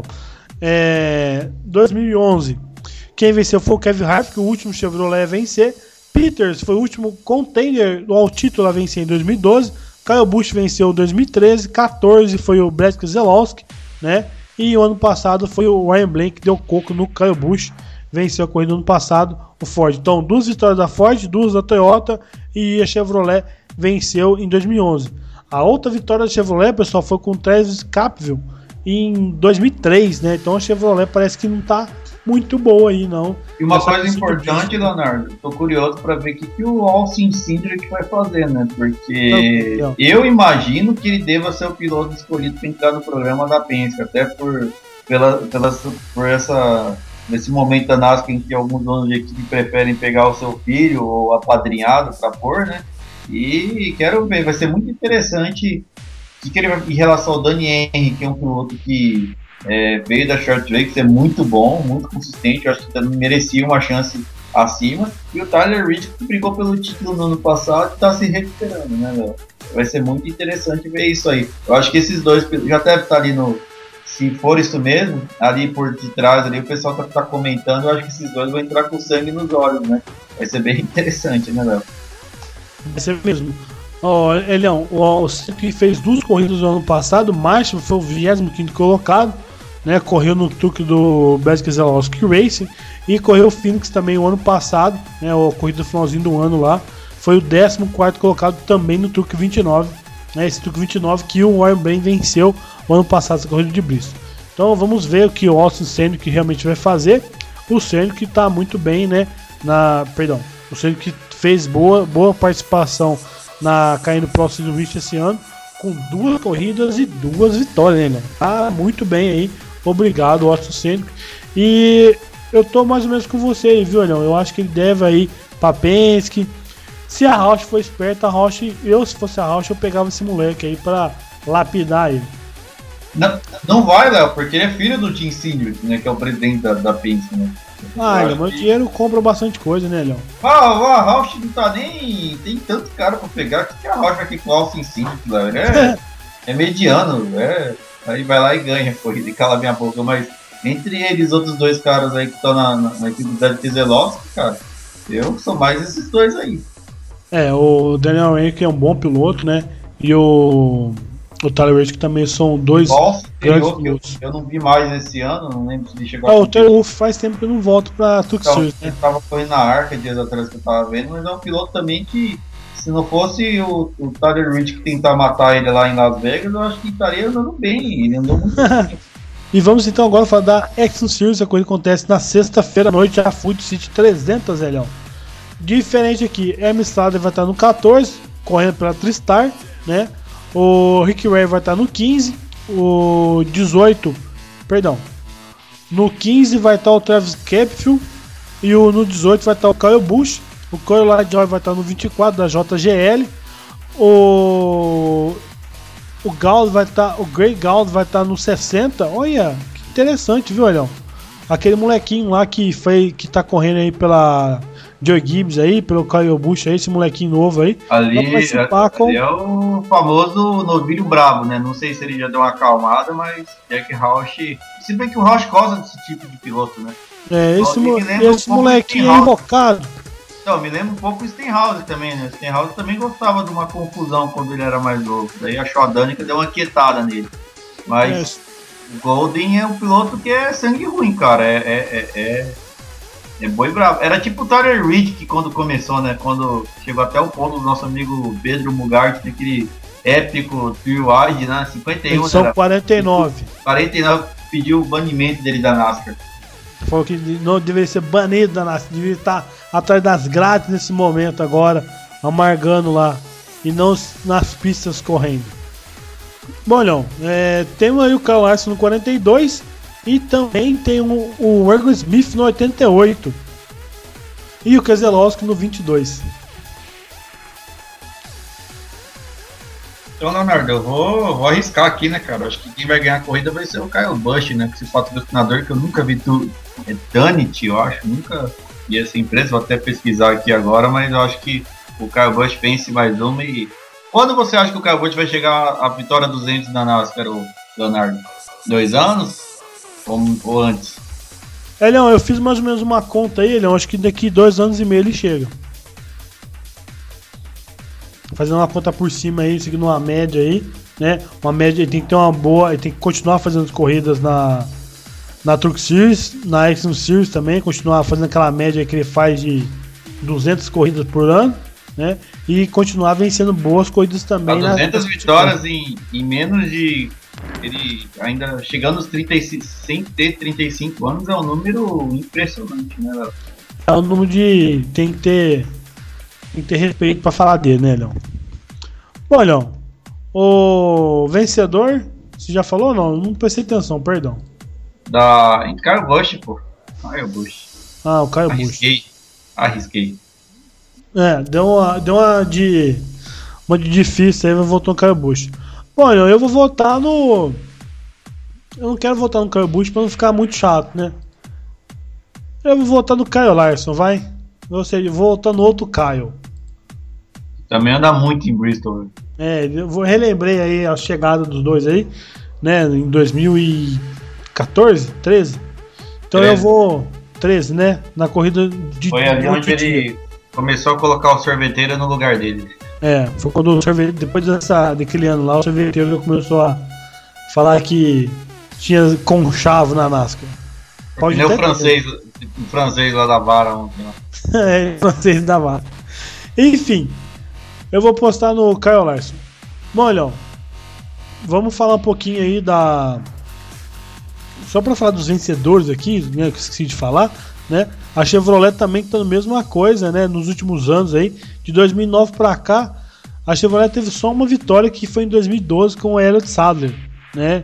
É, dois mil e onze, quem venceu foi o Kevin Harvick, o último Chevrolet a vencer. Peters foi o último contender ao título a vencer em dois mil e doze. Kyle Busch venceu em dois mil e treze. quatorze foi o Brad Keselowski, né? E o ano passado foi o Ryan Blaney que deu coco no Kyle Busch. Venceu a corrida no ano passado, o Ford. Então, duas vitórias da Ford, duas da Toyota e a Chevrolet venceu em dois mil e onze. A outra vitória da Chevrolet, pessoal, foi com o Travis Capville em dois mil e três, né? Então a Chevrolet parece que não tá muito boa aí, não. E uma coisa importante, Leonardo, tô curioso para ver o que, que o Austin Cindric vai fazer, né? Porque não, não. eu imagino que ele deva ser o piloto escolhido para entrar no programa da Penske, até por, pela, pela, por essa... nesse momento da NASCAR em que alguns donos de equipe preferem pegar o seu filho ou apadrinhado para pôr, né? E quero ver, vai ser muito interessante o que ele vai, em relação ao Danny Henry, que é um piloto que é, veio da Short Track, é muito bom, muito consistente, eu acho que também merecia uma chance acima, e o Tyler Reddick, que brigou pelo título no ano passado e está se recuperando, né, Léo? Vai ser muito interessante ver isso aí. Eu acho que esses dois já deve estar ali no... Se for isso mesmo, ali por detrás, ali, o pessoal tá, tá comentando, eu acho que esses dois vão entrar com sangue nos olhos, né? Vai ser bem interessante, né, Léo? Vai ser mesmo. Ó, oh, Elião, o que fez duas corridas no ano passado, o Marshall foi o vigésimo quinto colocado, né? Correu no truque do Brad Keselowski Racing e correu o Phoenix também o ano passado, né? A corrida do finalzinho do ano lá, foi o décimo quarto colocado também no truque vinte e nove, né? Esse truque vinte e nove que o Warren Brain venceu o ano passado essa corrida de Bristol. Então vamos ver o que o Austin Cindric realmente vai fazer. O Cindric está muito bem, né? Na, perdão, o Cindric fez boa, boa participação na caindo próximo do Rich esse ano, com duas corridas e duas vitórias, né? Tá muito bem aí. Obrigado, Austin Cindric. E eu tô mais ou menos com você aí, viu, Leão? Eu acho que ele deve aí para Penske. Se a Roush for esperta, a Roush, eu se fosse a Roush, eu pegava esse moleque aí para lapidar ele. Não, não vai, Léo, porque ele é filho do Tim Cindric, né, que é o presidente da, da Penske, né? Ah, Léo, mas o dinheiro compra bastante coisa, né, Léo? Ah, a Roush não tá nem... tem tanto cara pra pegar. O que, que a Roush vai aqui com o Austin Cindric, Léo? Ele é, é mediano, é... aí vai lá e ganha, pô, e cala minha boca. Mas entre eles, outros dois caras aí que estão na, na, na equipe do Keselowski, cara, eu sou mais esses dois aí. É, o Daniel Henry é um bom piloto, né? E o... o Tyler Reddick também são dois Nossa, grandes pilotos. Eu, eu não vi mais esse ano, não lembro se ele chegou ah, a... o Taylor Wolff faz tempo que eu não volto pra Truck Series, né? Ele tava correndo na Arca dias atrás que eu tava vendo, mas é um piloto também que, se não fosse o, o Tyler Reddick tentar matar ele lá em Las Vegas, eu acho que estaria andando bem, ele andou muito bem. E vamos então agora falar da Action Series. A corrida acontece na sexta-feira à noite, a Food City trezentos, Elhão. Diferente aqui, Amy Stradley vai estar no quatorze, correndo pela Tristar, né? O Ricky Ray vai estar no quinze, o dezoito, perdão, no quinze vai estar o Travis Capfield e o, no dezoito vai estar o Kyle Busch. O Kyle Lajoy vai estar no vinte e quatro da J G L. O o Gauss vai estar, o Grey Gauss vai estar no sessenta. Olha, que interessante, viu, Elhão? Aquele molequinho lá que foi, que tá correndo aí pela Joe Gibbs aí, pelo Kyle Busch aí, esse molequinho novo aí. Ali, ali com... é o famoso novilho brabo, né? Não sei se ele já deu uma acalmada, mas Jack Roush, se bem que o Roush gosta desse tipo de piloto, né? É, esse, mo esse um molequinho é invocado. Então, me lembra um pouco o Stenhouse também, né? O Stenhouse também gostava de uma confusão quando ele era mais novo. Daí achou a Danica, deu uma quietada nele. Mas é. O Golden é um piloto que é sangue ruim, cara. É, é, é, é, é boi bravo. Era tipo o Tyler Reed, que quando começou, né? Quando chegou até o ponto do nosso amigo Pedro Mugart, naquele épico Trio Wide, né? cinquenta e um. São quarenta e nove. quarenta e nove pediu o banimento dele da NASCAR. Falou que não deveria ser banido da NASCAR, deveria estar atrás das grades nesse momento agora, amargando lá, e não nas pistas correndo. Bom, Leon, é, temos aí o Kyle Larson no quarenta e dois e também tem o, o Ergo Smith no oitenta e oito e o Keselowski no vinte e dois. Então, Leonardo, eu vou, vou arriscar aqui, né, cara? Acho que quem vai ganhar a corrida vai ser o Kyle Busch, né? Esse patrocinador que eu nunca vi, tu, é Danity, eu acho, nunca vi essa empresa, vou até pesquisar aqui agora, mas eu acho que o Kyle Busch vence mais uma. E quando você acha que o Kyle Busch vai chegar à vitória duzentos na NASCAR, Leonardo? Dois anos? Ou, ou antes? É, Leão, eu fiz mais ou menos uma conta aí, Leão, acho que daqui dois anos e meio ele chega. Fazendo uma conta por cima aí, seguindo uma média aí, né? Uma média, ele tem que ter uma boa, ele tem que continuar fazendo corridas na na Truck Series, na Action Series também, continuar fazendo aquela média que ele faz de duzentas corridas por ano, né? E continuar vencendo boas corridas também. Tá, duzentas na... vitórias em, em menos de, ele ainda chegando aos trinta e cinco, sem ter trinta e cinco anos, é um número impressionante, né, Léo? É um número de, tem que ter Tem que ter respeito pra falar dele, né, Leão? Bom, Leão, o vencedor, você já falou ou não? Não prestei atenção, perdão. Da Kyle Busch, pô. Kyle Busch. Ah, o Kyle Busch. Arrisquei. Arrisquei. É, deu uma, deu uma de uma de difícil aí, voltou no Kyle Busch. Bom, Leão, eu vou votar no... Eu não quero votar no Kyle Busch pra não ficar muito chato, né? Eu vou votar no Kyle Larson, vai? Ou seja, vou votar no outro Kyle. Também anda muito em Bristol. É, eu vou relembrei aí a chegada dos dois aí, né, em dois mil e quatorze, treze. Então treze. Eu vou treze, né, na corrida de foi ali onde ele começou a colocar o sorveteiro no lugar dele. É, foi quando o sorveteiro, depois dessa, daquele ano lá, o sorveteiro começou a falar que tinha conchavo na NASCAR. Pode ter o francês, o francês lá da vara ontem. É, o francês da vara. Enfim, eu vou postar no Kyle Larson. Bom, Leão, vamos falar um pouquinho aí da... Só para falar dos vencedores aqui, né, que eu esqueci de falar, né? A Chevrolet também tá na mesma coisa, né? Nos últimos anos aí, de dois mil e nove para cá, a Chevrolet teve só uma vitória, que foi em dois mil e doze com o Elliott Sadler, né?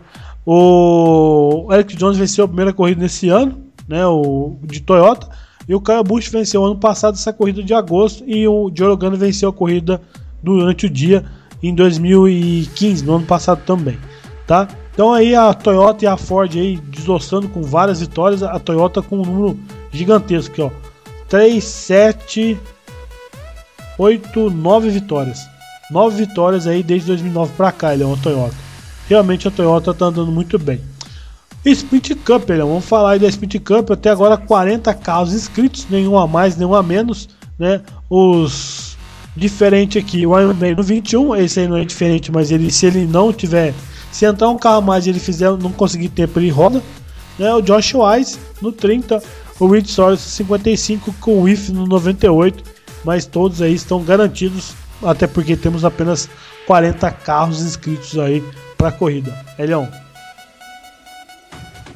O Eric Jones venceu a primeira corrida nesse ano, né? O de Toyota, e o Kyle Busch venceu ano passado essa corrida de agosto, e o Joe Logano venceu a corrida durante o dia em dois mil e quinze, no ano passado também, tá? Então aí a Toyota e a Ford aí desossando com várias vitórias, a Toyota com um número gigantesco aqui, ó, três, sete, oito, nove vitórias, nove vitórias aí desde dois mil e nove pra cá, ele é uma Toyota. Realmente a Toyota tá andando muito bem. Sprint Cup, ele, vamos falar aí da Sprint Cup, até agora quarenta carros inscritos, nenhum a mais, nenhum a menos, né? Os diferente aqui, o Iron Man no vinte e um, esse aí não é diferente, mas ele, se ele não tiver, se entrar um carro a mais e ele fizer, não conseguir tempo, ele roda, né? O Josh Wise no trinta, o Rich Soros cinquenta e cinco, com o If no noventa e oito, mas todos aí estão garantidos, até porque temos apenas quarenta carros inscritos aí para a corrida. Elião.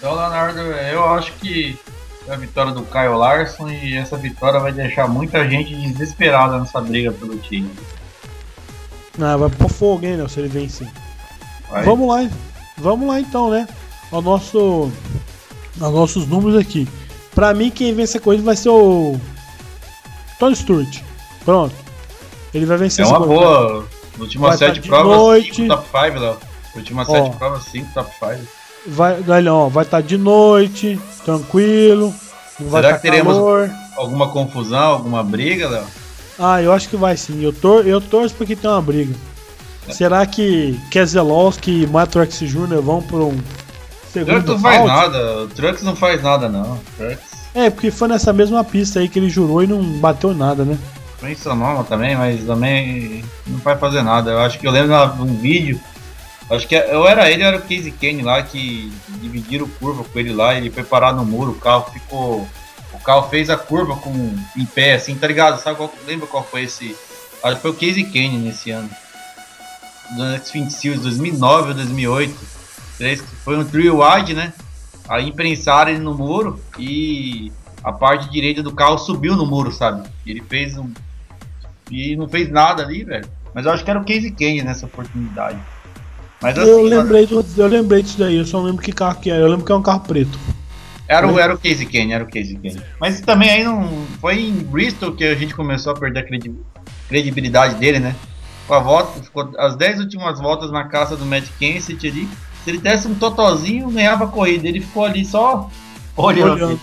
Então, Leonardo, eu acho que é a vitória do Kyle Larson e essa vitória vai deixar muita gente desesperada nessa briga pelo time. Ah, vai pôr fogo, hein, Léo, se ele vencer. Vai. Vamos lá, vamos lá então, né? Ao nosso, aos nossos números aqui. Pra mim, quem vence a corrida vai ser o Tony Stewart. Pronto. Ele vai vencer é essa corrida. É uma boa. Últimas sete provas, cinco top cinco, Léo. Últimas sete provas, cinco top cinco. Vai, ó, vai estar tá de noite, tranquilo. Não vai Será tá que teremos calor. Alguma confusão, alguma briga, Léo? Ah, eu acho que vai sim. Eu, tor eu torço porque tem uma briga. É. Será que Keselowski e Matt Truex Júnior vão por um segundo Truex não faz nada. O Truex não faz nada, não. Truex... É, porque foi nessa mesma pista aí que ele jurou e não bateu nada, né? Foi em Sonoma também, mas também não vai fazer nada. Eu acho que eu lembro de um vídeo. Acho que eu era ele, era o Casey Kane lá, que dividiram curva com ele lá, ele foi parar no muro, o carro ficou... O carro fez a curva com, em pé, assim, tá ligado? Sabe qual, lembra qual foi esse... Acho que foi o Casey Kane nesse ano. Do Xfinity Series, dois mil e nove ou dois mil e oito. Foi um three wide, né? Aí imprensaram ele no muro e a parte direita do carro subiu no muro, sabe? Ele fez um... E não fez nada ali, velho. Mas eu acho que era o Casey Kane nessa oportunidade. Mas assim, eu, lembrei do, eu lembrei disso daí, eu só não lembro que carro que era. Eu lembro que é um carro preto. Era o, era o Casey Kane, era o Casey Kane. Mas também aí não... Foi em Bristol que a gente começou a perder a credi, credibilidade dele, né? Com a volta, ficou as dez últimas voltas na caça do Matt Kenseth ali. Se ele desse um totozinho, ganhava a corrida. Ele ficou ali só olhando. olhando.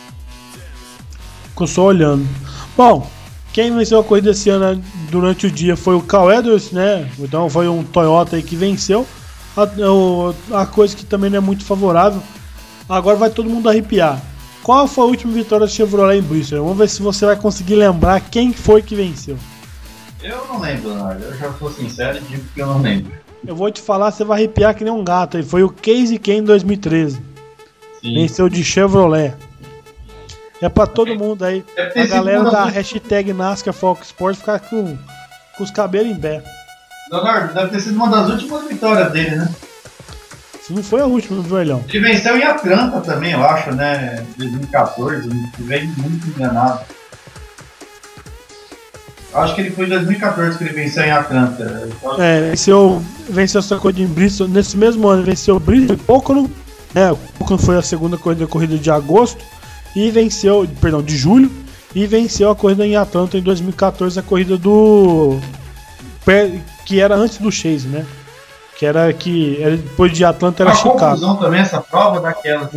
Ficou só olhando. Bom, quem venceu a corrida esse ano durante o dia foi o Carl Edwards, né? Então foi um Toyota aí que venceu. A, a coisa que também não é muito favorável. Agora vai todo mundo arrepiar. Qual foi a última vitória da Chevrolet em Bristol? Vamos ver se você vai conseguir lembrar quem foi que venceu. Eu não lembro, Leonardo. Eu já sou sincero e digo que eu não lembro. Eu vou te falar, você vai arrepiar que nem um gato. Foi o Casey Kane em dois mil e treze. Sim. Venceu de Chevrolet. É pra todo mundo aí. A galera da hashtag NASCAR Fox Sports ficar com, com os cabelos em pé. Leonardo, deve ter sido uma das últimas vitórias dele, né? Se não foi a última, viu, Elhão? Ele venceu em Atlanta também, eu acho, né? Em dois mil e quatorze, veio muito enganado. Acho que ele foi em dois mil e quatorze que ele venceu em Atlanta. É, venceu, venceu essa corrida em Bristol. Nesse mesmo ano, venceu Bristol e Pocono. Né? O Pocono foi a segunda corrida, a corrida de agosto. E venceu, perdão, de julho. E venceu a corrida em Atlanta em dois mil e quatorze, a corrida do... que era antes do Chase, né? Que era que era depois de Atlanta era Chicago. A confusão também essa prova daquela.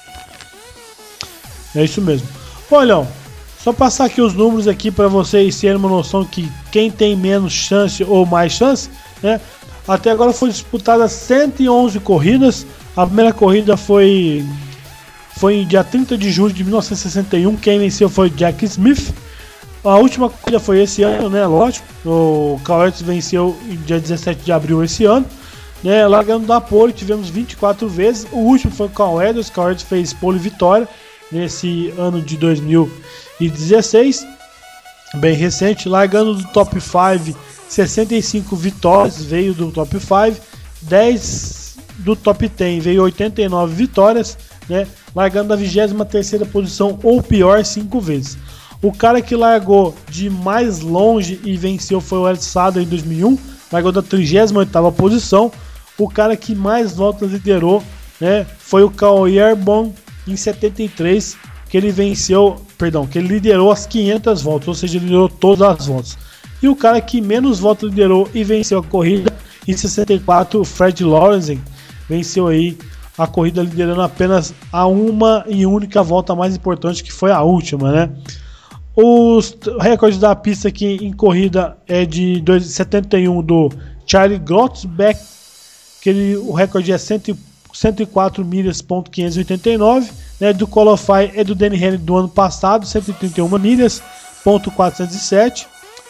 É isso mesmo. Olha, só passar aqui os números aqui para vocês terem uma noção que quem tem menos chance ou mais chance, né? Até agora foram disputadas cento e onze corridas. A primeira corrida foi foi em dia trinta de julho de mil novecentos e sessenta e um. Quem venceu foi Jack Smith. A última corrida foi esse ano, né? Lógico. O Carl Edwards venceu em dia dezessete de abril esse ano. Né, largando da pole, tivemos vinte e quatro vezes. O último foi o Carl Edwards. Carl Edwards fez pole vitória nesse ano de dois mil e dezesseis, bem recente. Largando do top cinco, sessenta e cinco vitórias veio do top cinco, dez do top dez veio oitenta e nove vitórias, né, largando da vigésima terceira posição ou pior cinco vezes. O cara que largou de mais longe e venceu foi o Ed Sadler em dois mil e um, largou da trigésima oitava posição. O cara que mais voltas liderou, né, foi o Kyle Airborne em setenta e três, que ele venceu, perdão, que ele liderou as quinhentas voltas, ou seja, ele liderou todas as voltas. E o cara que menos voltas liderou e venceu a corrida em sessenta e quatro, o Fred Lorenzen, venceu aí a corrida liderando apenas a uma e única volta mais importante, que foi a última, né? Os recordes da pista aqui em corrida é de setenta e um do Charlie Grotzbeck, que ele, o recorde é cento e quatro milhas, ponto quinhentos e oitenta e nove, né? Do Qualify é do Danny Henry do ano passado, cento e trinta e uma milhas, ponto quatrocentos e sete.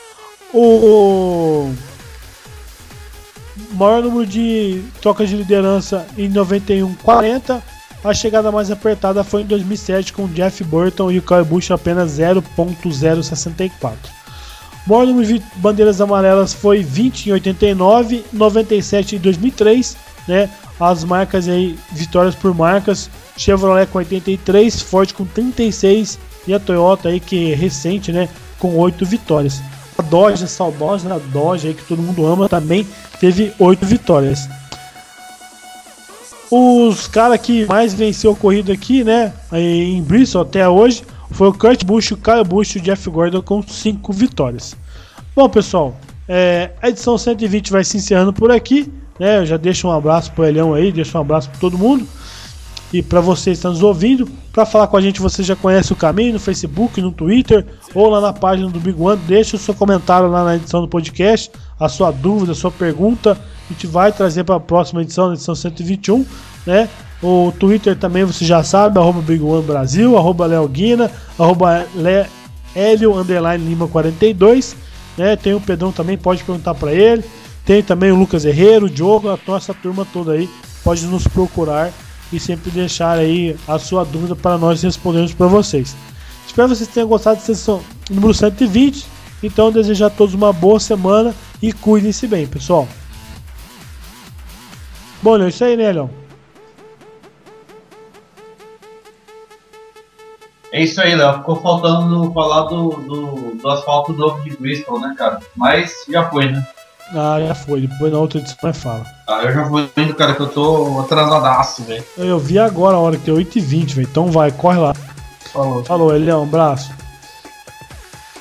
O maior número de trocas de liderança em noventa e um, quarenta. A chegada mais apertada foi em dois mil e sete com Jeff Burton e o Kyle Busch apenas zero ponto zero sessenta e quatro. O maior número de bandeiras amarelas foi vinte em oitenta e nove, noventa e sete em dois mil e três, né? As marcas aí, vitórias por marcas, Chevrolet com oitenta e três, Ford com trinta e seis e a Toyota aí que é recente, né, com oito vitórias. A Dodge, a saudosa, a Dodge aí que todo mundo ama, também teve oito vitórias. Os caras que mais venceu a corrida aqui, né, em Bristol até hoje, foi o Kurt Busch, o Kyle Busch e o Jeff Gordon com cinco vitórias. Bom, pessoal, é, a edição cento e vinte vai se encerrando por aqui, né? Eu já deixo um abraço pro Elião aí, deixo um abraço para todo mundo. E para vocês que estão nos ouvindo, para falar com a gente, você já conhece o caminho no Facebook, no Twitter ou lá na página do Big One. Deixa o seu comentário lá na edição do podcast, a sua dúvida, a sua pergunta. A gente vai trazer para a próxima edição, na edição cento e vinte e um, né? O Twitter também você já sabe, arroba Big One Brasil, arroba Léo Guina, arroba Hélio underline Lima quarenta e dois, né? Tem o Pedrão também, pode perguntar para ele. Tem também o Lucas Herrero, o Diogo, a nossa turma toda aí, pode nos procurar e sempre deixar aí a sua dúvida para nós respondermos para vocês. Espero que vocês tenham gostado da sessão número cento e vinte. Então, desejo a todos uma boa semana e cuidem-se bem, pessoal. Bom, é isso aí, né, Léo? É isso aí, Léo. Ficou faltando falar do, do, do asfalto novo de Bristol, né, cara? Mas já foi, né? Ah, já foi. Depois na outra edição vai falar. Ah, eu já vou indo, cara, que eu tô atrasadaço, velho. Eu vi agora a hora que é oito e vinte, velho. Então vai, corre lá. Falou. Falou, Elião, um abraço.